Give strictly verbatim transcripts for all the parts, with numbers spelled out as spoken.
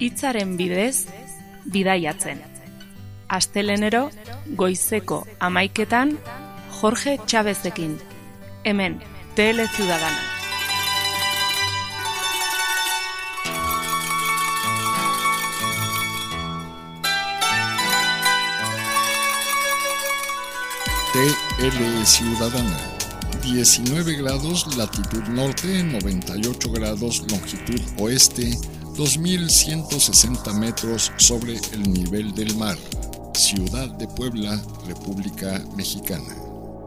hitzaren bidez bidaiatzen. Astelenero goizeko hamaiketan Jorge Chavezekin, hemen T L Ciudadana. T L Ciudadana, diecinueve grados latitud norte, noventa y ocho grados longitud oeste, dos mil ciento sesenta metros sobre el nivel del mar. Ciudad de Puebla, República Mexicana.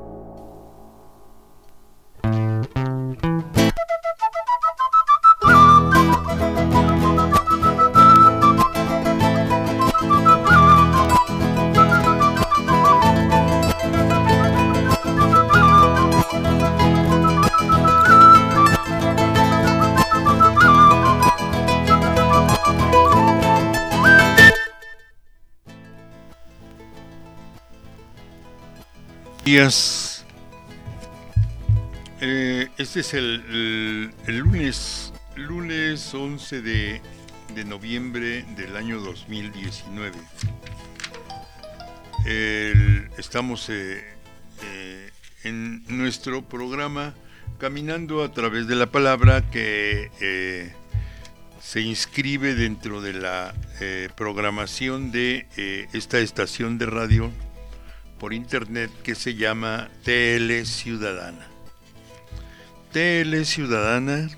Días. Eh, este es el, el, el lunes, lunes once de, de noviembre del año dos mil diecinueve. El, estamos eh, eh, en nuestro programa Caminando a través de la palabra, que eh, se inscribe dentro de la eh, programación de eh, esta estación de radio por internet, que se llama T L Ciudadana. T L Ciudadana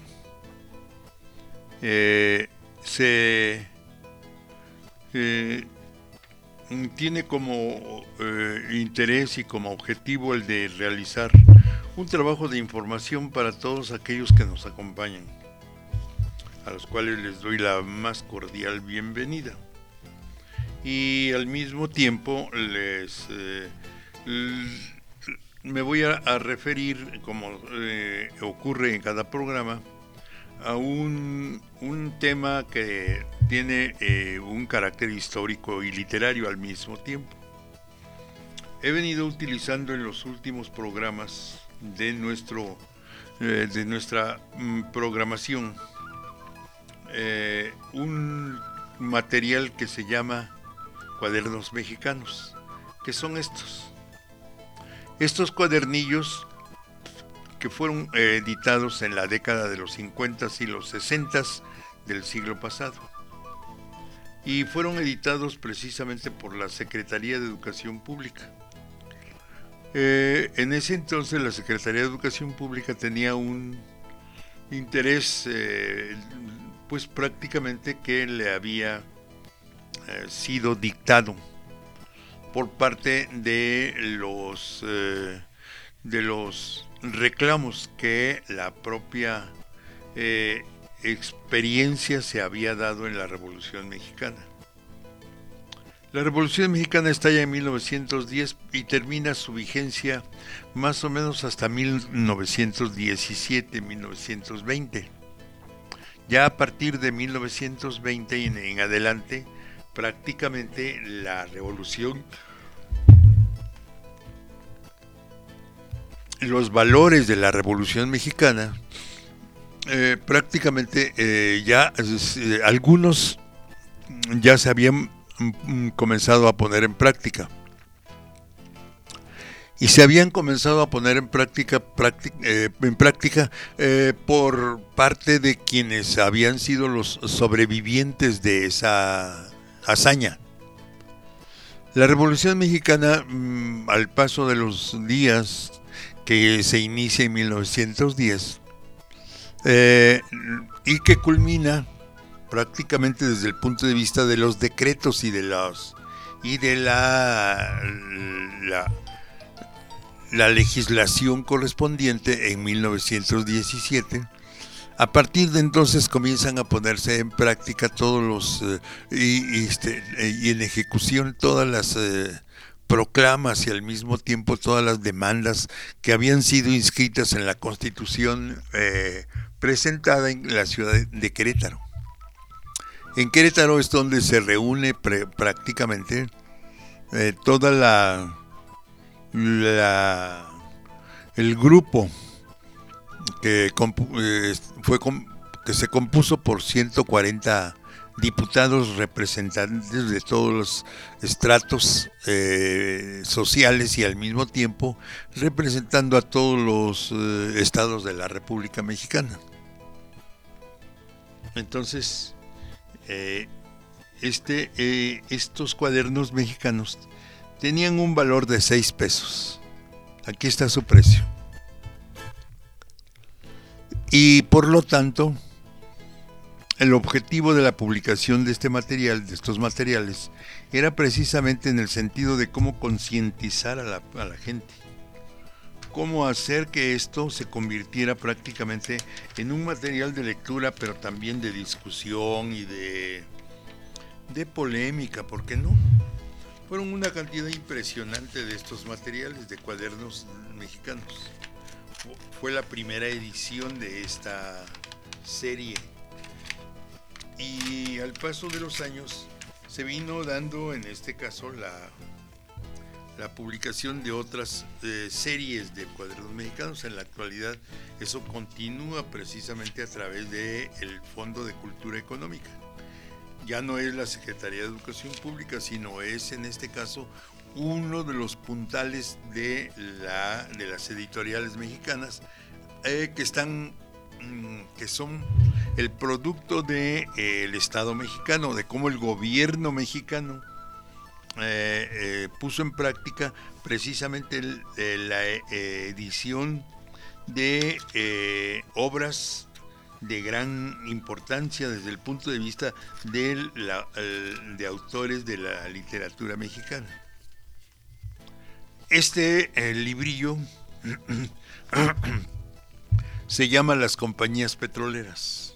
eh, se eh, tiene como eh, interés y como objetivo el de realizar un trabajo de información para todos aquellos que nos acompañan, a los cuales les doy la más cordial bienvenida. Y al mismo tiempo les eh, l- me voy a, a referir, como eh, ocurre en cada programa, a un, un tema que tiene eh, un carácter histórico y literario al mismo tiempo. He venido utilizando en los últimos programas de nuestro eh, de nuestra mm, programación eh, un material que se llama Cuadernos Mexicanos. ¿Qué son estos? Estos cuadernillos, que fueron eh, editados en la década de los cincuenta y los sesenta del siglo pasado, y fueron editados precisamente por la Secretaría de Educación Pública. Eh, en ese entonces la Secretaría de Educación Pública tenía un interés, eh, pues prácticamente que le había Eh, sido dictado por parte de los eh, de los reclamos que la propia eh, experiencia se había dado en la Revolución Mexicana. La Revolución Mexicana estalla en mil novecientos diez y termina su vigencia más o menos hasta mil novecientos diecisiete, mil novecientos veinte. Ya a partir de mil novecientos veinte y en, en adelante, prácticamente la revolución, los valores de la Revolución Mexicana, eh, prácticamente eh, ya eh, algunos ya se habían mm, comenzado a poner en práctica. Y se habían comenzado a poner en práctica, práctica eh, en práctica eh, por parte de quienes habían sido los sobrevivientes de esa hazaña. La Revolución Mexicana, mmm, al paso de los días, que se inicia en mil novecientos diez eh, y que culmina prácticamente desde el punto de vista de los decretos y de los y de la la, la legislación correspondiente en mil novecientos diecisiete. A partir de entonces comienzan a ponerse en práctica todos los eh, y, y, este, y en ejecución todas las eh, proclamas y al mismo tiempo todas las demandas que habían sido inscritas en la Constitución eh, presentada en la ciudad de Querétaro. En Querétaro es donde se reúne pre- prácticamente eh, toda la, la el grupo que compu- eh, fue com- que se compuso por ciento cuarenta diputados representantes de todos los estratos eh, sociales y al mismo tiempo representando a todos los eh, estados de la República Mexicana. Entonces, eh, este, eh, estos cuadernos mexicanos tenían un valor de seis pesos. Aquí está su precio. Y por lo tanto, el objetivo de la publicación de este material, de estos materiales, era precisamente en el sentido de cómo concientizar a la, a la gente, cómo hacer que esto se convirtiera prácticamente en un material de lectura, pero también de discusión y de, de polémica, ¿por qué no? Fueron una cantidad impresionante de estos materiales de cuadernos mexicanos. Fue la primera edición de esta serie. Y al paso de los años se vino dando, en este caso, la, la publicación de otras eh, series de cuadernos mexicanos. En la actualidad eso continúa precisamente a través del Fondo de Cultura Económica. Ya no es la Secretaría de Educación Pública, sino es en este caso uno de los puntales de, la, de las editoriales mexicanas eh, que están que son el producto del de, eh, Estado mexicano, de cómo el gobierno mexicano eh, eh, puso en práctica precisamente el, eh, la eh, edición de eh, obras de gran importancia desde el punto de vista de, la, el, de autores de la literatura mexicana. Este eh, librillo se llama Las compañías petroleras,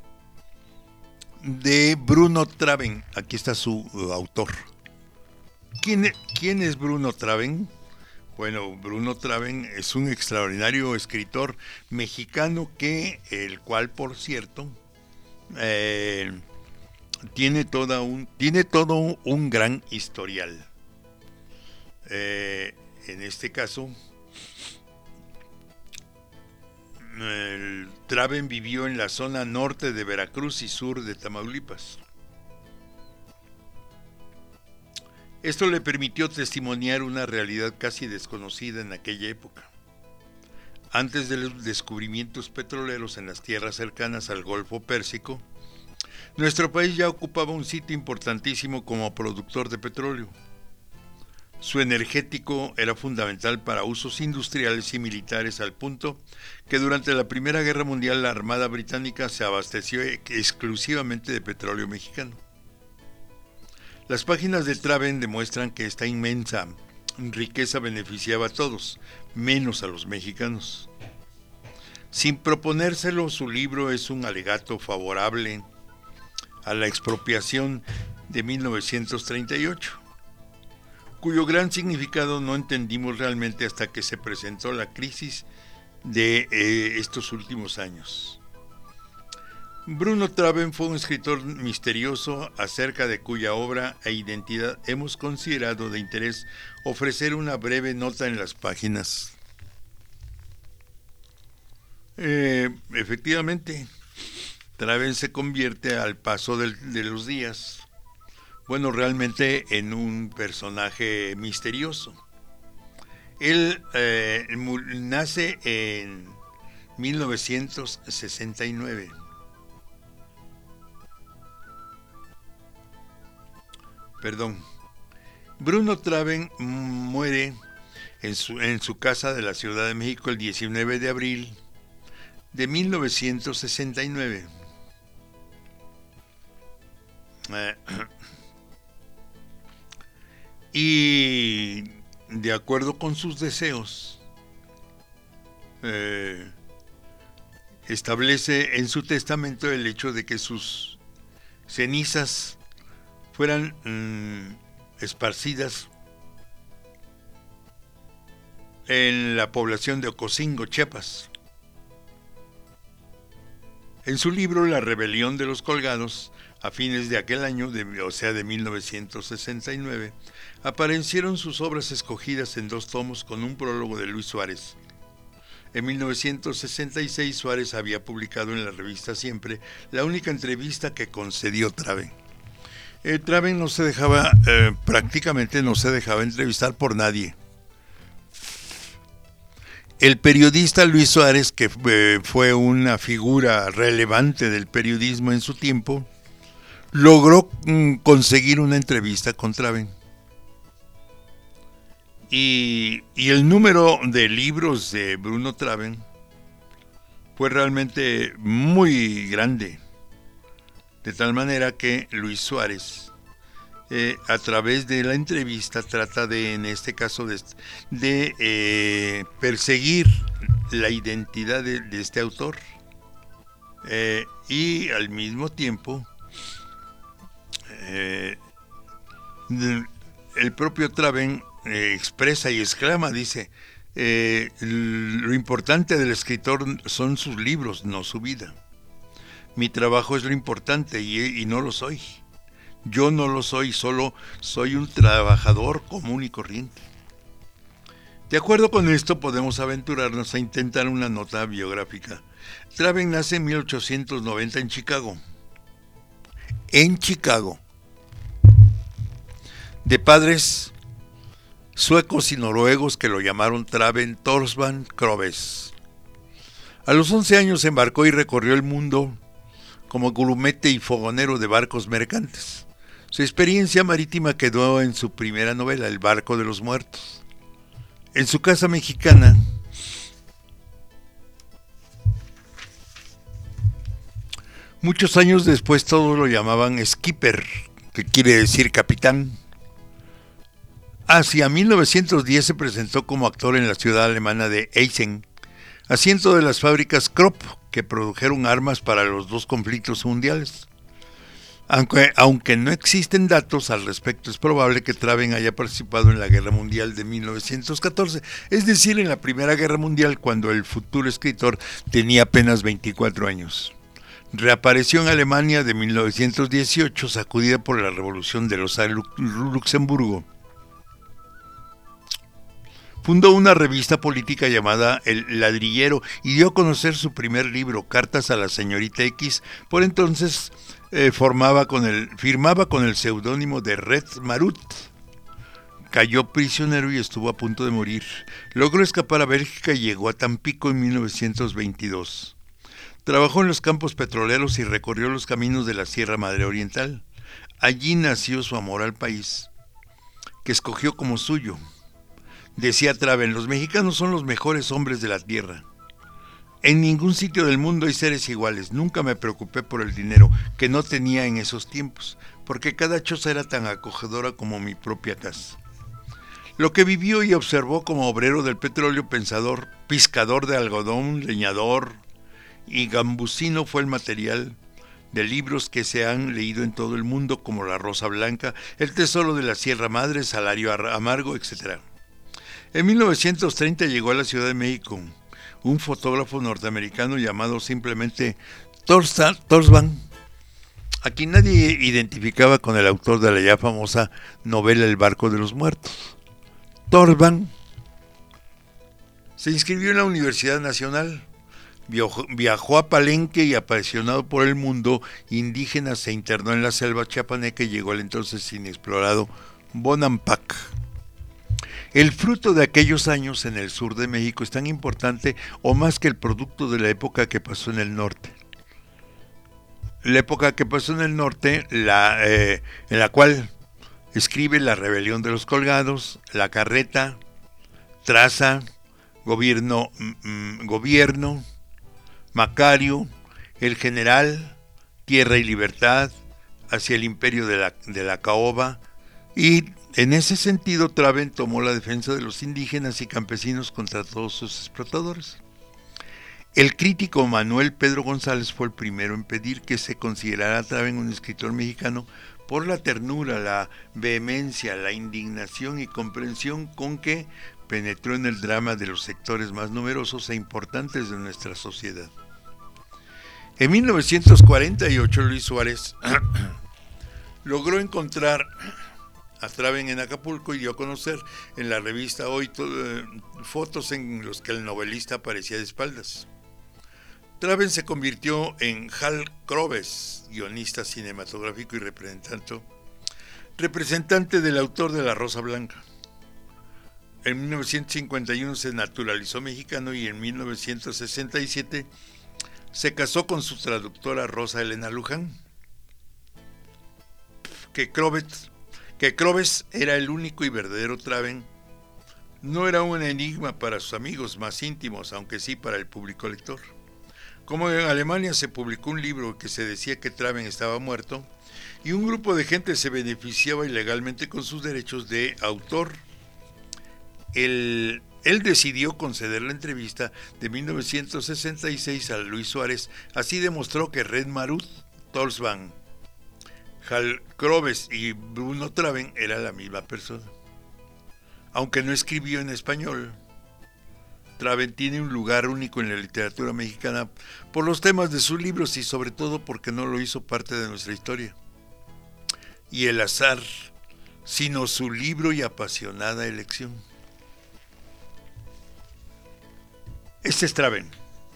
de Bruno Traven. Aquí está su uh, autor. ¿Quién, ¿Quién es Bruno Traven? Bueno, Bruno Traven es un extraordinario escritor mexicano que, el cual, por cierto, eh, tiene, toda un, tiene todo un, un gran historial. Eh, en este caso, el Traven vivió en la zona norte de Veracruz y sur de Tamaulipas. Esto le permitió testimoniar una realidad casi desconocida en aquella época. Antes de los descubrimientos petroleros en las tierras cercanas al Golfo Pérsico, nuestro país ya ocupaba un sitio importantísimo como productor de petróleo. Su energético era fundamental para usos industriales y militares, al punto que durante la Primera Guerra Mundial la Armada Británica se abasteció exclusivamente de petróleo mexicano. Las páginas de Traven demuestran que esta inmensa riqueza beneficiaba a todos, menos a los mexicanos. Sin proponérselo, su libro es un alegato favorable a la expropiación de mil novecientos treinta y ocho. Cuyo gran significado no entendimos realmente hasta que se presentó la crisis de eh, estos últimos años. Bruno Traven fue un escritor misterioso acerca de cuya obra e identidad hemos considerado de interés ofrecer una breve nota en las páginas. Eh, efectivamente, Traven se convierte al paso del, de los días, bueno, realmente en un personaje misterioso. Él eh, nace en mil novecientos sesenta y nueve. Perdón. Bruno Traven muere en su, en su casa de la Ciudad de México el diecinueve de abril de mil novecientos sesenta y nueve. Eh, y de acuerdo con sus deseos, eh, establece en su testamento el hecho de que sus cenizas fueran mmm, esparcidas en la población de Ocosingo, Chiapas. En su libro La rebelión de los colgados, a fines de aquel año, de, o sea de mil novecientos sesenta y nueve, aparecieron sus obras escogidas en dos tomos con un prólogo de Luis Suárez. En mil novecientos sesenta y seis Suárez había publicado en la revista Siempre la única entrevista que concedió Traven. Eh, Traven no se dejaba, eh, prácticamente no se dejaba entrevistar por nadie. El periodista Luis Suárez, que eh, fue una figura relevante del periodismo en su tiempo, logró mm, conseguir una entrevista con Traven. Y, y el número de libros de Bruno Traven fue realmente muy grande, de tal manera que Luis Suárez, eh, a través de la entrevista, trata de, en este caso, de, de eh, perseguir la identidad de, de este autor, eh, y al mismo tiempo eh, el propio Traven Eh, expresa y exclama, dice, eh, lo importante del escritor son sus libros, no su vida. Mi trabajo es lo importante y, y no lo soy. Yo no lo soy, solo soy un trabajador común y corriente. De acuerdo con esto, podemos aventurarnos a intentar una nota biográfica. Traven nace en mil ochocientos noventa en Chicago. En Chicago. De padres suecos y noruegos que lo llamaron Traven Torsvand Kroves. A los once años embarcó y recorrió el mundo como grumete y fogonero de barcos mercantes. Su experiencia marítima quedó en su primera novela, El barco de los muertos. En su casa mexicana, muchos años después todos lo llamaban Skipper, que quiere decir capitán. Hacia mil novecientos diez se presentó como actor en la ciudad alemana de Essen, asiento de las fábricas Krupp, que produjeron armas para los dos conflictos mundiales. Aunque, aunque no existen datos al respecto, es probable que Traven haya participado en la Guerra Mundial de mil novecientos catorce, es decir, en la Primera Guerra Mundial, cuando el futuro escritor tenía apenas veinticuatro años. Reapareció en Alemania de mil novecientos dieciocho, sacudida por la Revolución de los Luxemburgo. Fundó una revista política llamada El Ladrillero y dio a conocer su primer libro, Cartas a la señorita X. Por entonces eh, formaba con el, firmaba con el seudónimo de Red Marut. Cayó prisionero y estuvo a punto de morir. Logró escapar a Bélgica y llegó a Tampico en mil novecientos veintidós. Trabajó en los campos petroleros y recorrió los caminos de la Sierra Madre Oriental. Allí nació su amor al país, que escogió como suyo. Decía Traven, los mexicanos son los mejores hombres de la tierra. En ningún sitio del mundo hay seres iguales. Nunca me preocupé por el dinero, que no tenía en esos tiempos, porque cada choza era tan acogedora como mi propia casa. Lo que vivió y observó como obrero del petróleo, pensador, pescador de algodón, leñador y gambusino fue el material de libros que se han leído en todo el mundo, como La Rosa Blanca, El Tesoro de la Sierra Madre, Salario Amargo, etcétera. En mil novecientos treinta llegó a la Ciudad de México un fotógrafo norteamericano llamado simplemente Torsvand, a quien nadie identificaba con el autor de la ya famosa novela El barco de los muertos. Torsvand se inscribió en la Universidad Nacional, viajó, viajó a Palenque y, apasionado por el mundo indígena, se internó en la selva chiapaneca y llegó al entonces inexplorado Bonampak. El fruto de aquellos años en el sur de México es tan importante o más que el producto de la época que pasó en el norte. La época que pasó en el norte, la, eh, en la cual escribe La rebelión de los colgados, La carreta, Traza, Gobierno, mm, Gobierno, Macario, El general, Tierra y libertad, Hacia el imperio de la, de la caoba, y en ese sentido Traven tomó la defensa de los indígenas y campesinos contra todos sus explotadores. El crítico Manuel Pedro González fue el primero en pedir que se considerara a Traven un escritor mexicano por la ternura, la vehemencia, la indignación y comprensión con que penetró en el drama de los sectores más numerosos e importantes de nuestra sociedad. En mil novecientos cuarenta y ocho Luis Suárez logró encontrar a Traven en Acapulco y dio a conocer en la revista Hoy eh, fotos en los que el novelista aparecía de espaldas. Traven se convirtió en Hal Croves, guionista cinematográfico y representante, representante del autor de La Rosa Blanca. En mil novecientos cincuenta y uno se naturalizó mexicano y en mil novecientos sesenta y siete se casó con su traductora Rosa Elena Luján. Que Croves, que Croves era el único y verdadero Traven no era un enigma para sus amigos más íntimos, aunque sí para el público lector. Como en Alemania se publicó un libro que se decía que Traven estaba muerto y un grupo de gente se beneficiaba ilegalmente con sus derechos de autor, el, él decidió conceder la entrevista de mil novecientos sesenta y seis a Luis Suárez. Así demostró que Red Marut Tolsban, Hal Croves y Bruno Traven era la misma persona. Aunque no escribió en español, Traven tiene un lugar único en la literatura mexicana por los temas de sus libros y sobre todo porque no lo hizo parte de nuestra historia. Y el azar, sino su libro y apasionada elección. Este es Traven.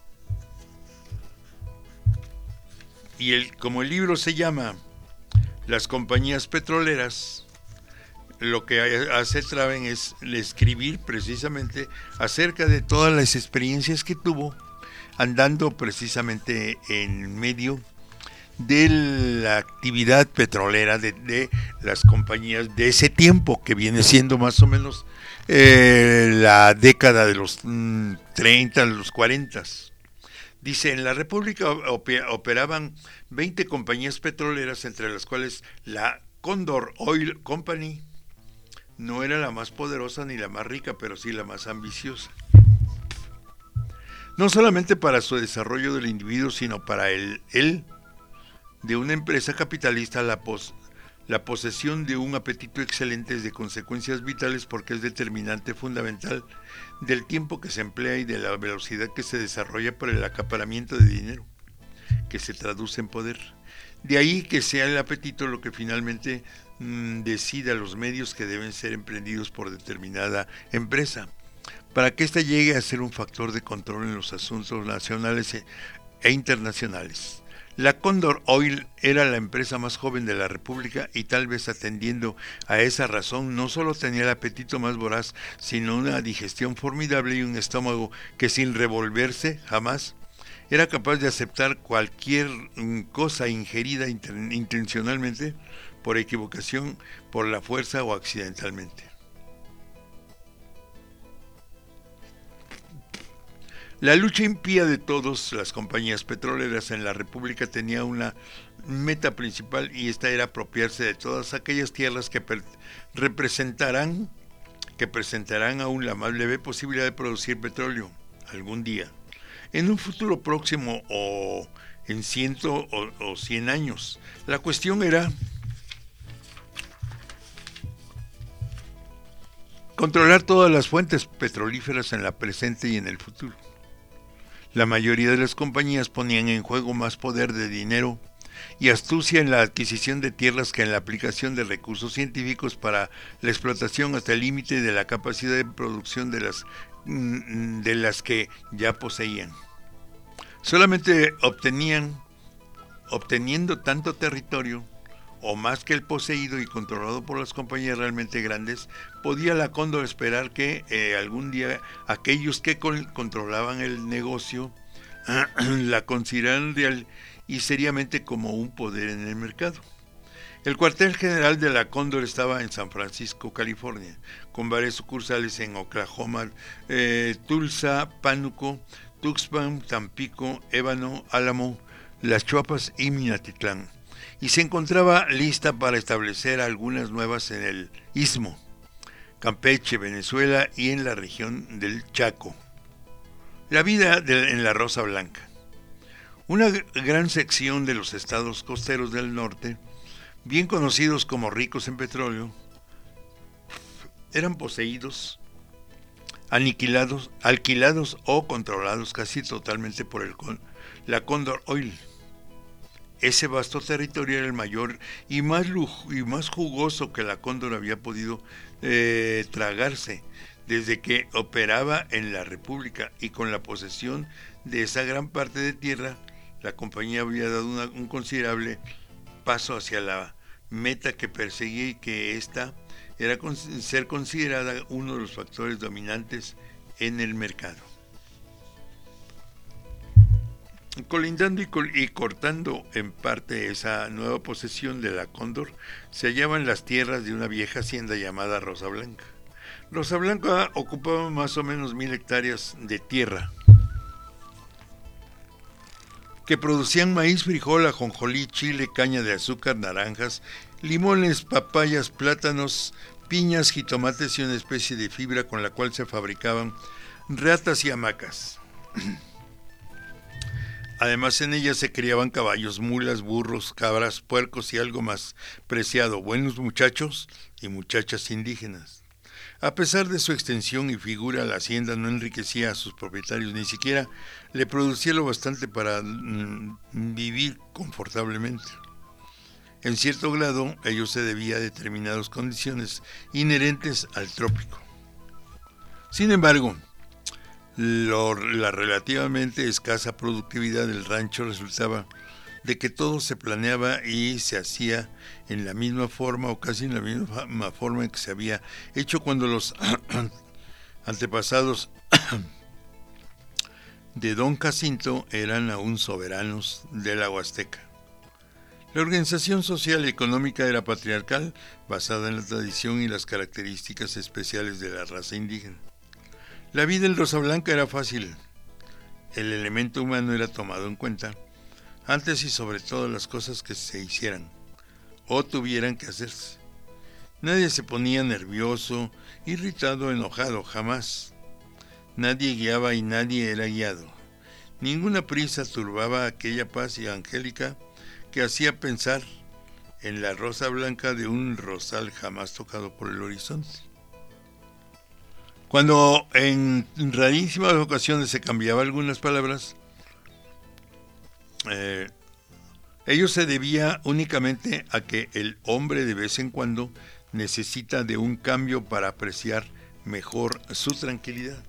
Y el, como el libro se llama Las compañías petroleras, lo que hace Traven es escribir precisamente acerca de todas las experiencias que tuvo andando precisamente en medio de la actividad petrolera de, de las compañías de ese tiempo, que viene siendo más o menos eh, la década de los mmm, treinta, los cuarenta. Dice, en la República operaban veinte compañías petroleras, entre las cuales la Condor Oil Company no era la más poderosa ni la más rica, pero sí la más ambiciosa. No solamente para su desarrollo del individuo, sino para el, él, de una empresa capitalista, la, pos, la posesión de un apetito excelente es de consecuencias vitales porque es determinante fundamental del tiempo que se emplea y de la velocidad que se desarrolla por el acaparamiento de dinero, que se traduce en poder. De ahí que sea el apetito lo que finalmente mmm, decida los medios que deben ser emprendidos por determinada empresa, para que ésta llegue a ser un factor de control en los asuntos nacionales e, e internacionales. La Condor Oil era la empresa más joven de la República y tal vez atendiendo a esa razón no solo tenía el apetito más voraz, sino una digestión formidable y un estómago que sin revolverse jamás era capaz de aceptar cualquier cosa ingerida intencionalmente, por equivocación, por la fuerza o accidentalmente. La lucha impía de todas las compañías petroleras en la República tenía una meta principal, y esta era apropiarse de todas aquellas tierras que representarán, que presentarán aún la más leve posibilidad de producir petróleo algún día, en un futuro próximo o en ciento o, o cien años. La cuestión era controlar todas las fuentes petrolíferas en la presente y en el futuro. La mayoría de las compañías ponían en juego más poder de dinero y astucia en la adquisición de tierras que en la aplicación de recursos científicos para la explotación hasta el límite de la capacidad de producción de las, de las que ya poseían. Solamente obtenían, obteniendo tanto territorio o más que el poseído y controlado por las compañías realmente grandes, podía la Condor esperar que eh, algún día aquellos que con, controlaban el negocio la consideraran real y seriamente como un poder en el mercado. El cuartel general de la Condor estaba en San Francisco, California, con varias sucursales en Oklahoma, eh, Tulsa, Pánuco, Tuxpan, Tampico, Ébano, Álamo, Las Chuapas y Minatitlán, y se encontraba lista para establecer algunas nuevas en el Istmo, Campeche, Venezuela y en la región del Chaco. La vida de, en la Rosa Blanca. Una gran sección de los estados costeros del norte, bien conocidos como ricos en petróleo, eran poseídos, aniquilados, alquilados o controlados casi totalmente por el, la Condor Oil. Ese vasto territorio era el mayor y más, lujo, y más jugoso que la Cóndor había podido eh, tragarse desde que operaba en la República, y con la posesión de esa gran parte de tierra, la compañía había dado una, un considerable paso hacia la meta que perseguía, y que ésta era con, ser considerada uno de los factores dominantes en el mercado. Colindando y, col y cortando en parte esa nueva posesión de la Cóndor, se hallaban las tierras de una vieja hacienda llamada Rosa Blanca. Rosa Blanca ocupaba más o menos mil hectáreas de tierra, que producían maíz, frijol, ajonjolí, chile, caña de azúcar, naranjas, limones, papayas, plátanos, piñas, jitomates y una especie de fibra con la cual se fabricaban reatas y hamacas. Además, en ella se criaban caballos, mulas, burros, cabras, puercos y algo más preciado, buenos muchachos y muchachas indígenas. A pesar de su extensión y figura, la hacienda no enriquecía a sus propietarios, ni siquiera le producía lo bastante para mm, vivir confortablemente. En cierto grado, ello se debía a determinadas condiciones inherentes al trópico. Sin embargo, Lo, la relativamente escasa productividad del rancho resultaba de que todo se planeaba y se hacía en la misma forma, o casi en la misma forma en que se había hecho cuando los antepasados de don Jacinto eran aún soberanos de la Huasteca. La organización social y económica era patriarcal, basada en la tradición y las características especiales de la raza indígena. La vida en Rosa Blanca era fácil. El elemento humano era tomado en cuenta antes y sobre todo las cosas que se hicieran o tuvieran que hacerse. Nadie se ponía nervioso, irritado, enojado, jamás. Nadie guiaba y nadie era guiado. Ninguna prisa turbaba aquella paz angélica que hacía pensar en la rosa blanca de un rosal jamás tocado por el horizonte. Cuando en rarísimas ocasiones se cambiaba algunas palabras, eh, ello se debía únicamente a que el hombre de vez en cuando necesita de un cambio para apreciar mejor su tranquilidad.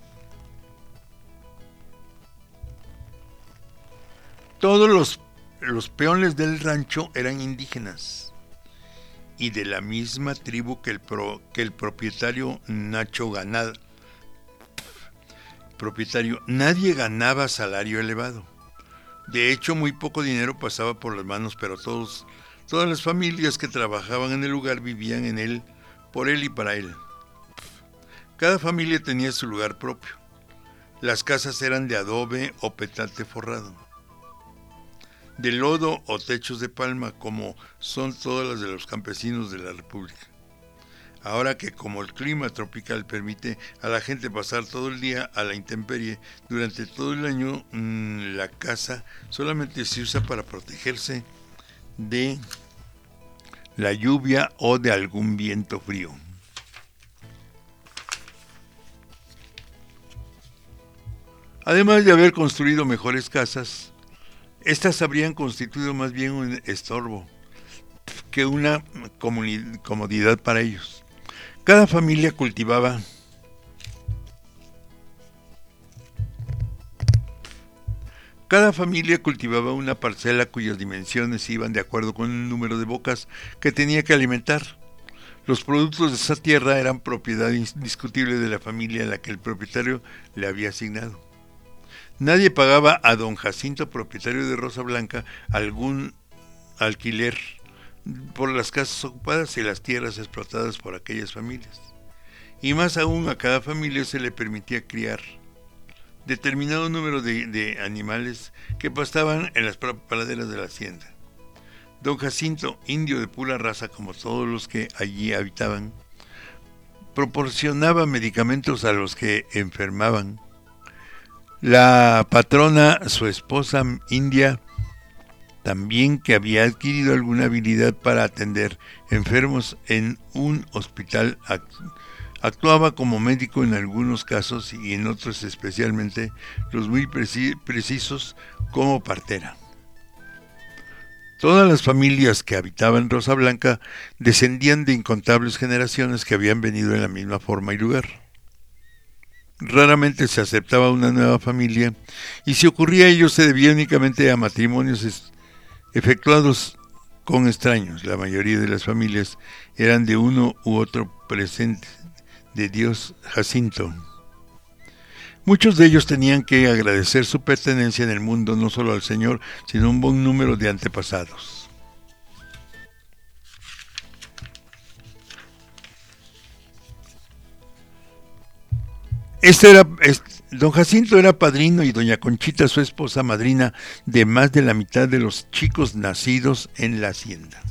Todos los, los peones del rancho eran indígenas y de la misma tribu que el, pro, que el propietario Nacho Ganada. Propietario, nadie ganaba salario elevado. De hecho, muy poco dinero pasaba por las manos, pero todos, todas las familias que trabajaban en el lugar vivían en él, por él y para él. Cada familia tenía su lugar propio. Las casas eran de adobe o petate forrado, de lodo o techos de palma, como son todas las de los campesinos de la República. Ahora que como el clima tropical permite a la gente pasar todo el día a la intemperie, durante todo el año mmm, la casa solamente se usa para protegerse de la lluvia o de algún viento frío. Además de haber construido mejores casas, estas habrían constituido más bien un estorbo que una comodidad para ellos. Cada familia cultivaba Cada familia cultivaba una parcela cuyas dimensiones iban de acuerdo con el número de bocas que tenía que alimentar. Los productos de esa tierra eran propiedad indiscutible de la familia a la que el propietario le había asignado. Nadie pagaba a don Jacinto, propietario de Rosa Blanca, algún alquiler por las casas ocupadas y las tierras explotadas por aquellas familias. Y más aún, a cada familia se le permitía criar determinado número de, de animales que pastaban en las praderas de la hacienda. Don Jacinto, indio de pura raza como todos los que allí habitaban, proporcionaba medicamentos a los que enfermaban. La patrona, su esposa india, también que había adquirido alguna habilidad para atender enfermos en un hospital, actuaba como médico en algunos casos y en otros, especialmente los muy precisos, como partera. Todas las familias que habitaban Rosa Blanca descendían de incontables generaciones que habían venido en la misma forma y lugar. Raramente se aceptaba una nueva familia, y si ocurría ello se debía únicamente a matrimonios efectuados con extraños. La mayoría de las familias eran de uno u otro presente de Dios Jacinto. Muchos de ellos tenían que agradecer su pertenencia en el mundo no solo al Señor, sino a un buen número de antepasados. Este era, este, don Jacinto era padrino y doña Conchita, su esposa, madrina de más de la mitad de los chicos nacidos en la hacienda.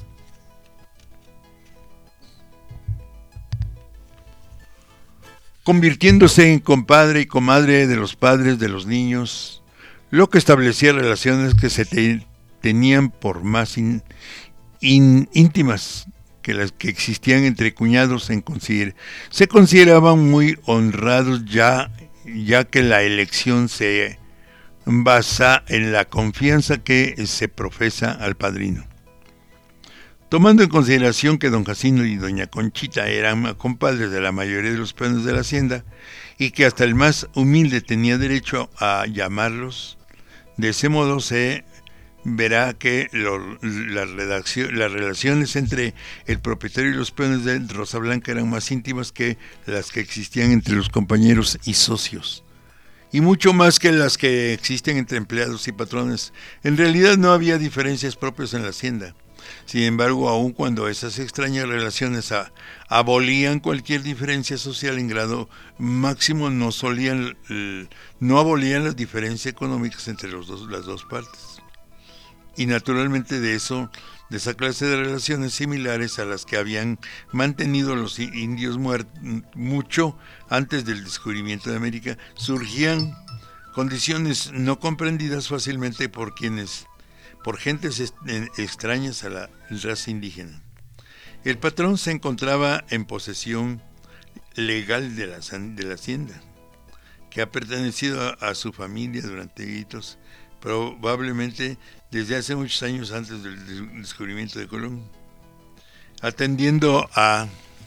Convirtiéndose en compadre y comadre de los padres de los niños, lo que establecía relaciones que se te, tenían por más in, in, íntimas que las que existían entre cuñados. En consider, se consideraban muy honrados ya, ya que la elección se basa en la confianza que se profesa al padrino. Tomando en consideración que don Jacinto y doña Conchita eran compadres de la mayoría de los peones de la hacienda y que hasta el más humilde tenía derecho a llamarlos, de ese modo se verá que lo, la redacción, las relaciones entre el propietario y los peones de Rosa Blanca eran más íntimas que las que existían entre los compañeros y socios, y mucho más que las que existen entre empleados y patrones. En realidad no había diferencias propias en la hacienda. Sin embargo, aun cuando esas extrañas relaciones a, abolían cualquier diferencia social en grado máximo, no solían, no abolían las diferencias económicas entre los dos, las dos partes. Y naturalmente de eso, de esa clase de relaciones similares a las que habían mantenido los indios muertos mucho antes del descubrimiento de América, surgían condiciones no comprendidas fácilmente por quienes por gentes est- extrañas a la raza indígena. El patrón se encontraba en posesión legal de la, de la hacienda, que ha pertenecido a, a su familia durante hitos, probablemente desde hace muchos años antes del descubrimiento de Colón. Atendiendo a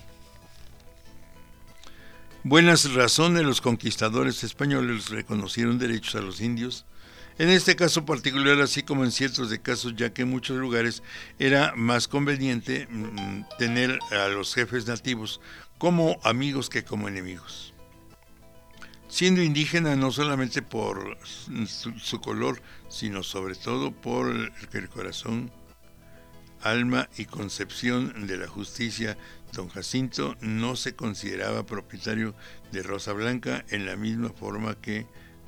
buenas razones, los conquistadores españoles reconocieron derechos a los indios, en este caso particular, así como en ciertos de casos, ya que en muchos lugares era más conveniente mmm, tener a los jefes nativos como amigos que como enemigos. Siendo indígena no solamente por su, su color, sino sobre todo por el, el corazón, alma y concepción de la justicia, don Jacinto no se consideraba propietario de Rosa Blanca en la misma forma que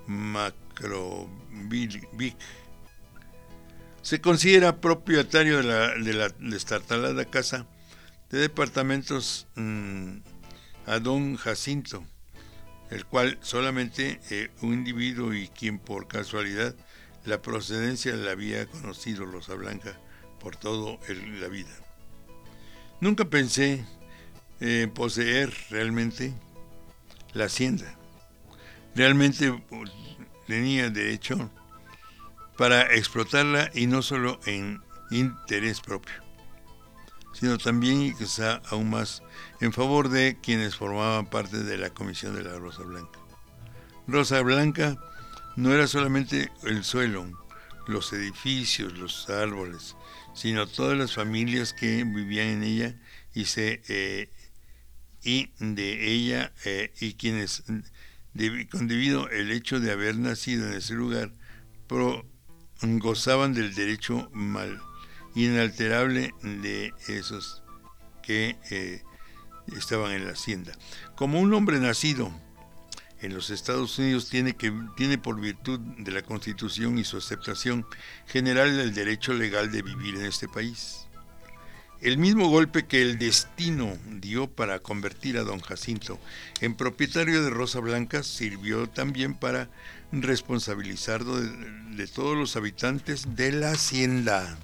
Macrovic. Se considera propietario de la, de la destartalada casa de departamentos mmm, a don Jacinto, el cual solamente eh, un individuo y quien por casualidad la procedencia la había conocido Rosa Blanca por toda la vida. Nunca pensé eh, poseer realmente la hacienda. Realmente tenía derecho para explotarla, y no solo en interés propio, sino también y quizá aún más en favor de quienes formaban parte de la comisión de la Rosa Blanca. Rosa Blanca no era solamente el suelo, los edificios, los árboles, sino todas las familias que vivían en ella y se eh, y de ella eh, y quienes de, con debido el hecho de haber nacido en ese lugar pro, gozaban del derecho mal inalterable de esos que eh, estaban en la hacienda. Como un hombre nacido en los Estados Unidos tiene, que, tiene por virtud de la Constitución y su aceptación general el derecho legal de vivir en este país. El mismo golpe que el destino dio para convertir a don Jacinto en propietario de Rosa Blanca sirvió también para responsabilizar de, de todos los habitantes de la hacienda.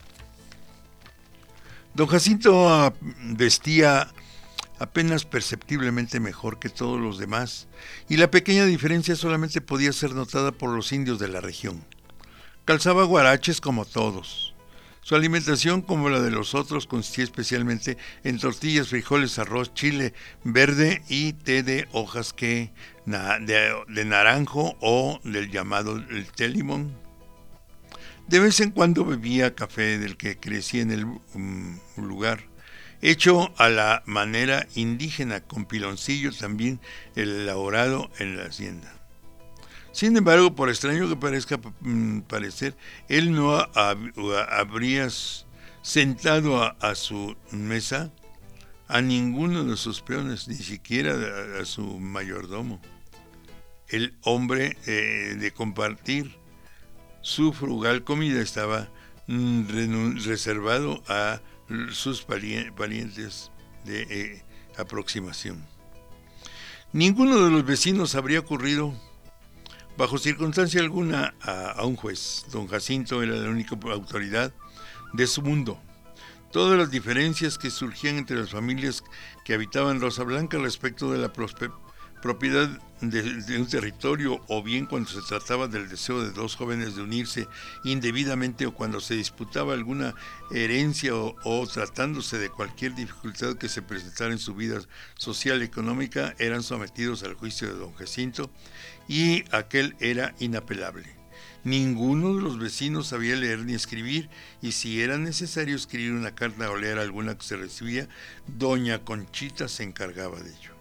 Don Jacinto vestía apenas perceptiblemente mejor que todos los demás, y la pequeña diferencia solamente podía ser notada por los indios de la región. Calzaba guaraches como todos. Su alimentación, como la de los otros, consistía especialmente en tortillas, frijoles, arroz, chile verde y té de hojas que, na, de, de naranjo o del llamado el té limón. De vez en cuando bebía café del que crecía en el um, lugar, hecho a la manera indígena, con piloncillo también elaborado en la hacienda. Sin embargo, por extraño que parezca mm, parecer, él no hab, habría sentado a, a su mesa a ninguno de sus peones, ni siquiera a, a su mayordomo. El hombre eh, de compartir su frugal comida estaba mm, reservado a sus parientes de eh, aproximación. Ninguno de los vecinos habría ocurrido bajo circunstancia alguna a, a un juez. Don Jacinto era la única autoridad de su mundo. Todas las diferencias que surgían entre las familias que habitaban Rosa Blanca respecto de la prospe- propiedad de, de un territorio, o bien cuando se trataba del deseo de dos jóvenes de unirse indebidamente, o cuando se disputaba alguna herencia o, o tratándose de cualquier dificultad que se presentara en su vida social y económica, eran sometidos al juicio de don Jacinto, y aquel era inapelable. Ninguno de los vecinos sabía leer ni escribir, y si era necesario escribir una carta o leer alguna que se recibía, doña Conchita se encargaba de ello.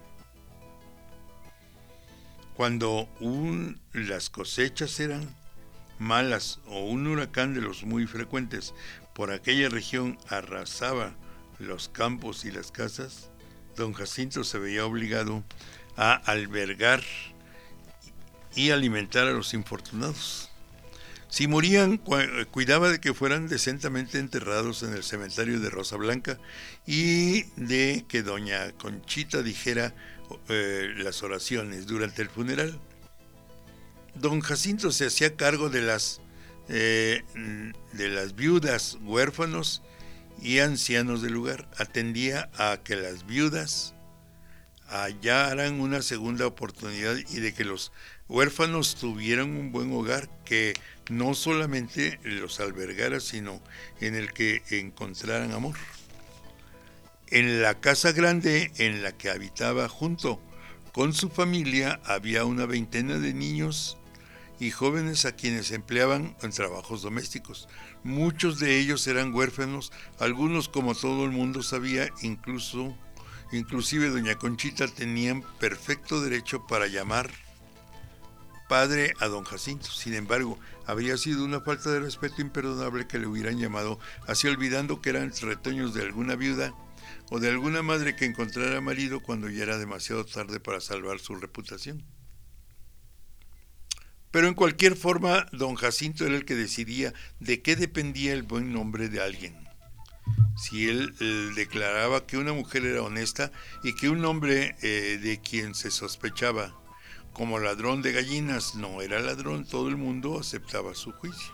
Cuando un, las cosechas eran malas o un huracán de los muy frecuentes por aquella región arrasaba los campos y las casas, don Jacinto se veía obligado a albergar y alimentar a los infortunados. Si morían, cuidaba de que fueran decentemente enterrados en el cementerio de Rosa Blanca y de que doña Conchita dijera eh, las oraciones durante el funeral. Don Jacinto se hacía cargo de las, eh, de las viudas, huérfanos y ancianos del lugar. Atendía a que las viudas hallaran una segunda oportunidad y de que los huérfanos tuvieran un buen hogar que no solamente los albergara, sino en el que encontraran amor. En la casa grande en la que habitaba junto con su familia había una veintena de niños y jóvenes a quienes empleaban en trabajos domésticos. Muchos de ellos eran huérfanos, algunos, como todo el mundo sabía, incluso inclusive doña Conchita, tenían perfecto derecho para llamar padre a don Jacinto. Sin embargo, habría sido una falta de respeto imperdonable que le hubieran llamado así, olvidando que eran retoños de alguna viuda o de alguna madre que encontrara marido cuando ya era demasiado tarde para salvar su reputación. Pero en cualquier forma, don Jacinto era el que decidía de qué dependía el buen nombre de alguien. Si él, él declaraba que una mujer era honesta y que un hombre eh, de quien se sospechaba como ladrón de gallinas no era ladrón, todo el mundo aceptaba su juicio.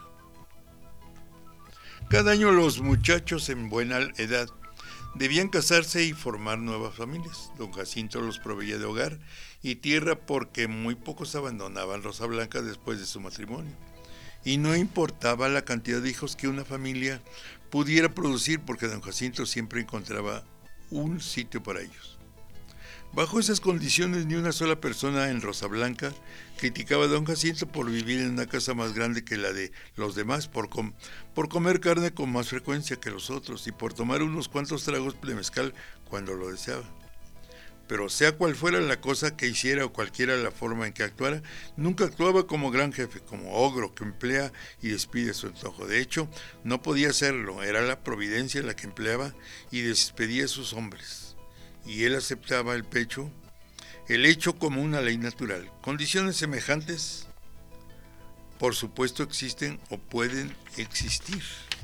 Cada año los muchachos en buena edad debían casarse y formar nuevas familias. Don Jacinto los proveía de hogar y tierra porque muy pocos abandonaban Rosa Blanca después de su matrimonio. Y no importaba la cantidad de hijos que una familia pudiera producir, porque don Jacinto siempre encontraba un sitio para ellos. Bajo esas condiciones, ni una sola persona en Rosa Blanca criticaba a don Jacinto por vivir en una casa más grande que la de los demás, por, com- por comer carne con más frecuencia que los otros y por tomar unos cuantos tragos de mezcal cuando lo deseaba. Pero sea cual fuera la cosa que hiciera o cualquiera la forma en que actuara, nunca actuaba como gran jefe, como ogro que emplea y despide a su antojo. De hecho, no podía hacerlo, era la providencia la que empleaba y despedía a sus hombres. Y él aceptaba el pecho, el hecho como una ley natural. Condiciones semejantes, por supuesto, existen o pueden existir.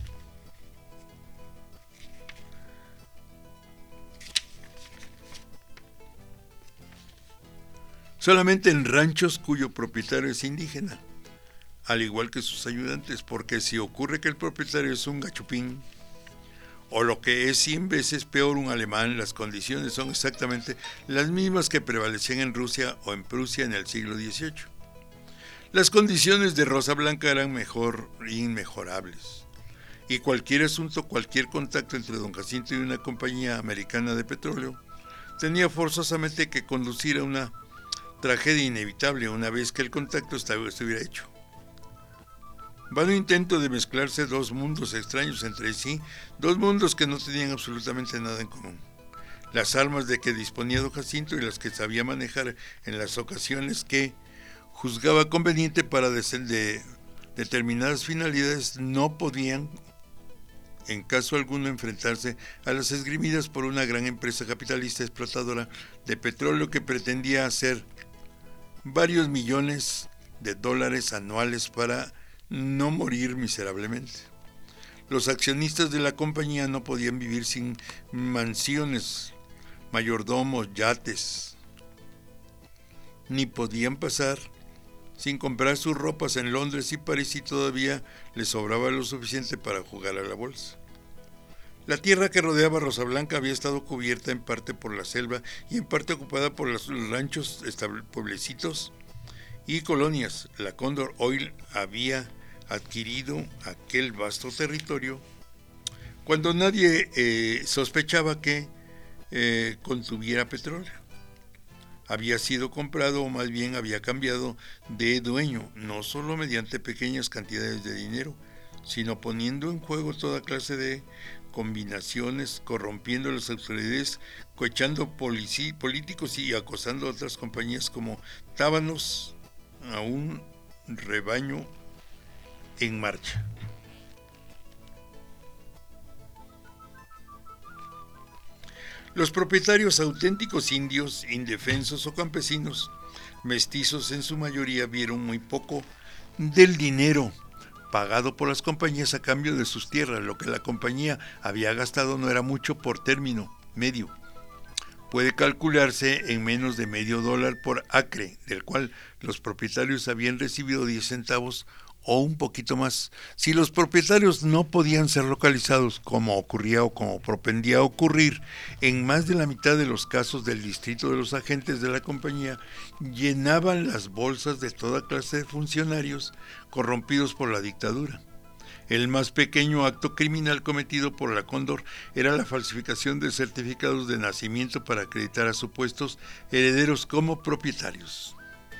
Solamente en ranchos cuyo propietario es indígena, al igual que sus ayudantes, porque si ocurre que el propietario es un gachupín, o lo que es cien veces peor, un alemán, las condiciones son exactamente las mismas que prevalecían en Rusia o en Prusia en el siglo dieciocho. Las condiciones de Rosa Blanca eran mejor inmejorables. y cualquier asunto, cualquier contacto entre don Jacinto y una compañía americana de petróleo tenía forzosamente que conducir a una tragedia inevitable una vez que el contacto estuviera hecho. Vano intento de mezclarse dos mundos extraños entre sí, dos mundos que no tenían absolutamente nada en común. Las armas de que disponía don Jacinto y las que sabía manejar en las ocasiones que juzgaba conveniente para de determinadas finalidades no podían en caso alguno enfrentarse a las esgrimidas por una gran empresa capitalista explotadora de petróleo que pretendía hacer varios millones de dólares anuales para no morir miserablemente. Los accionistas de la compañía no podían vivir sin mansiones, mayordomos, yates, ni podían pasar sin comprar sus ropas en Londres y París y todavía les sobraba lo suficiente para jugar a la bolsa. La tierra que rodeaba Rosablanca había estado cubierta en parte por la selva y en parte ocupada por los ranchos, pueblecitos y colonias. La Condor Oil había adquirido aquel vasto territorio cuando nadie eh, sospechaba que eh, contuviera petróleo. Había sido comprado, o más bien había cambiado de dueño, no solo mediante pequeñas cantidades de dinero, sino poniendo en juego toda clase de combinaciones, corrompiendo a las autoridades, cohechando políticos y acosando a otras compañías como tábanos a un rebaño en marcha. Los propietarios auténticos indios, indefensos o campesinos, mestizos en su mayoría, vieron muy poco del dinero pagado por las compañías a cambio de sus tierras. Lo que la compañía había gastado no era mucho por término medio. Puede calcularse en menos de medio dólar por acre, del cual los propietarios habían recibido diez centavos o un poquito más. Si los propietarios no podían ser localizados, como ocurría o como propendía a ocurrir en más de la mitad de los casos del distrito de los agentes de la compañía, llenaban las bolsas de toda clase de funcionarios corrompidos por la dictadura. El más pequeño acto criminal cometido por la Cóndor era la falsificación de certificados de nacimiento para acreditar a supuestos herederos como propietarios.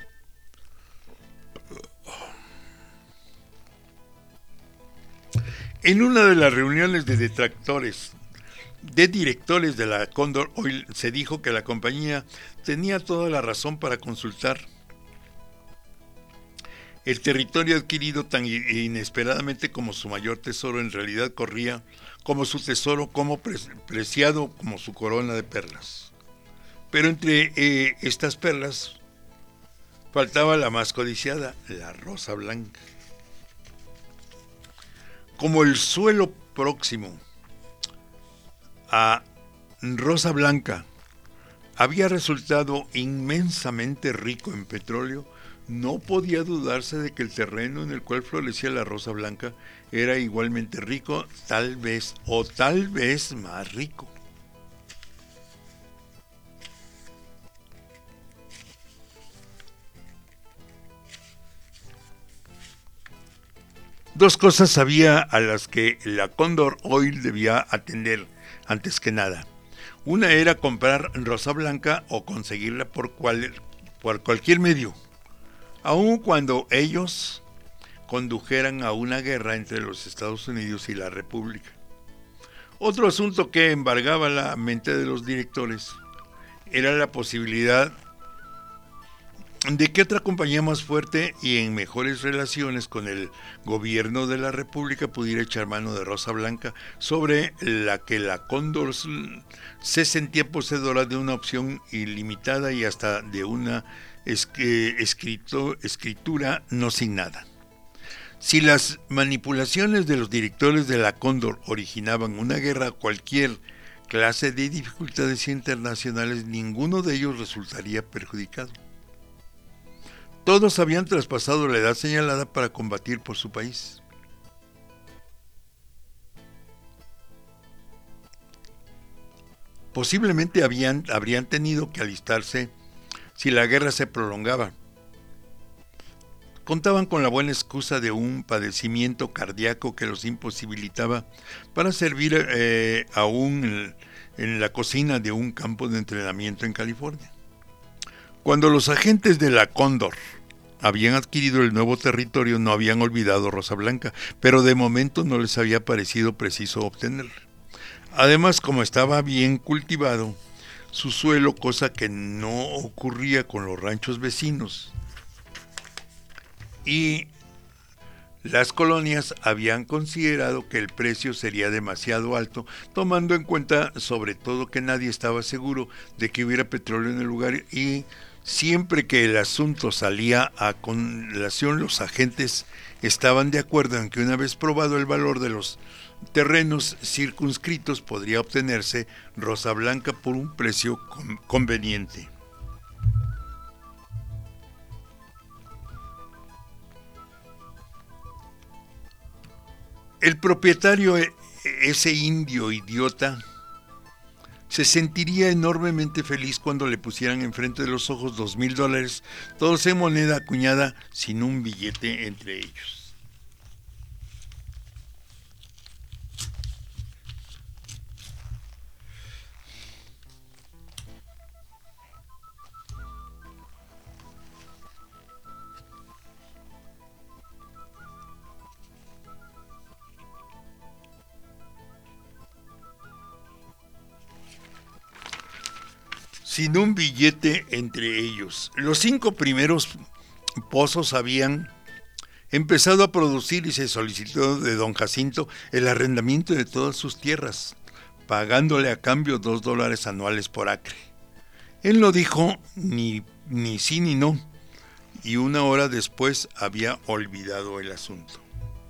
En una de las reuniones de detractores, de directores de la Condor Oil, se dijo que la compañía tenía toda la razón para consultar el territorio adquirido tan inesperadamente como su mayor tesoro. En realidad corría como su tesoro, como preciado como su corona de perlas. Pero entre eh, estas perlas faltaba la más codiciada, la rosa blanca. Como el suelo próximo a Rosa Blanca había resultado inmensamente rico en petróleo, no podía dudarse de que el terreno en el cual florecía la rosa blanca era igualmente rico, tal vez, o tal vez más rico. Dos cosas había a las que la Condor Oil debía atender antes que nada. Una era comprar rosa blanca o conseguirla por, cual, por cualquier medio, aun cuando ellos condujeran a una guerra entre los Estados Unidos y la República. Otro asunto que embargaba la mente de los directores era la posibilidad de que otra compañía más fuerte y en mejores relaciones con el gobierno de la República pudiera echar mano de rosa blanca, sobre la que la Condor se sentía poseedora de una opción ilimitada y hasta de una escrito, escritura no signada. Si las manipulaciones de los directores de la Condor originaban una guerra, cualquier clase de dificultades internacionales, ninguno de ellos resultaría perjudicado. Todos habían traspasado la edad señalada para combatir por su país. Posiblemente habían, habrían tenido que alistarse si la guerra se prolongaba, contaban con la buena excusa de un padecimiento cardíaco que los imposibilitaba para servir eh, aún en, en la cocina de un campo de entrenamiento en California. Cuando los agentes de la Cóndor habían adquirido el nuevo territorio, no habían olvidado Rosa Blanca, pero de momento no les había parecido preciso obtenerla. Además, como estaba bien cultivado su suelo, cosa que no ocurría con los ranchos vecinos, y las colonias habían considerado que el precio sería demasiado alto, tomando en cuenta sobre todo que nadie estaba seguro de que hubiera petróleo en el lugar, y siempre que el asunto salía a colación, los agentes estaban de acuerdo en que una vez probado el valor de los terrenos circunscritos podría obtenerse Rosa Blanca por un precio conveniente. El propietario, ese indio idiota, se sentiría enormemente feliz cuando le pusieran enfrente de los ojos dos mil dólares, todos en moneda acuñada, sin un billete entre ellos. Sin un billete entre ellos. Los cinco primeros pozos habían empezado a producir y se solicitó de don Jacinto el arrendamiento de todas sus tierras, pagándole a cambio dos dólares anuales por acre. Él no dijo ni, ni sí ni no, y una hora después había olvidado el asunto.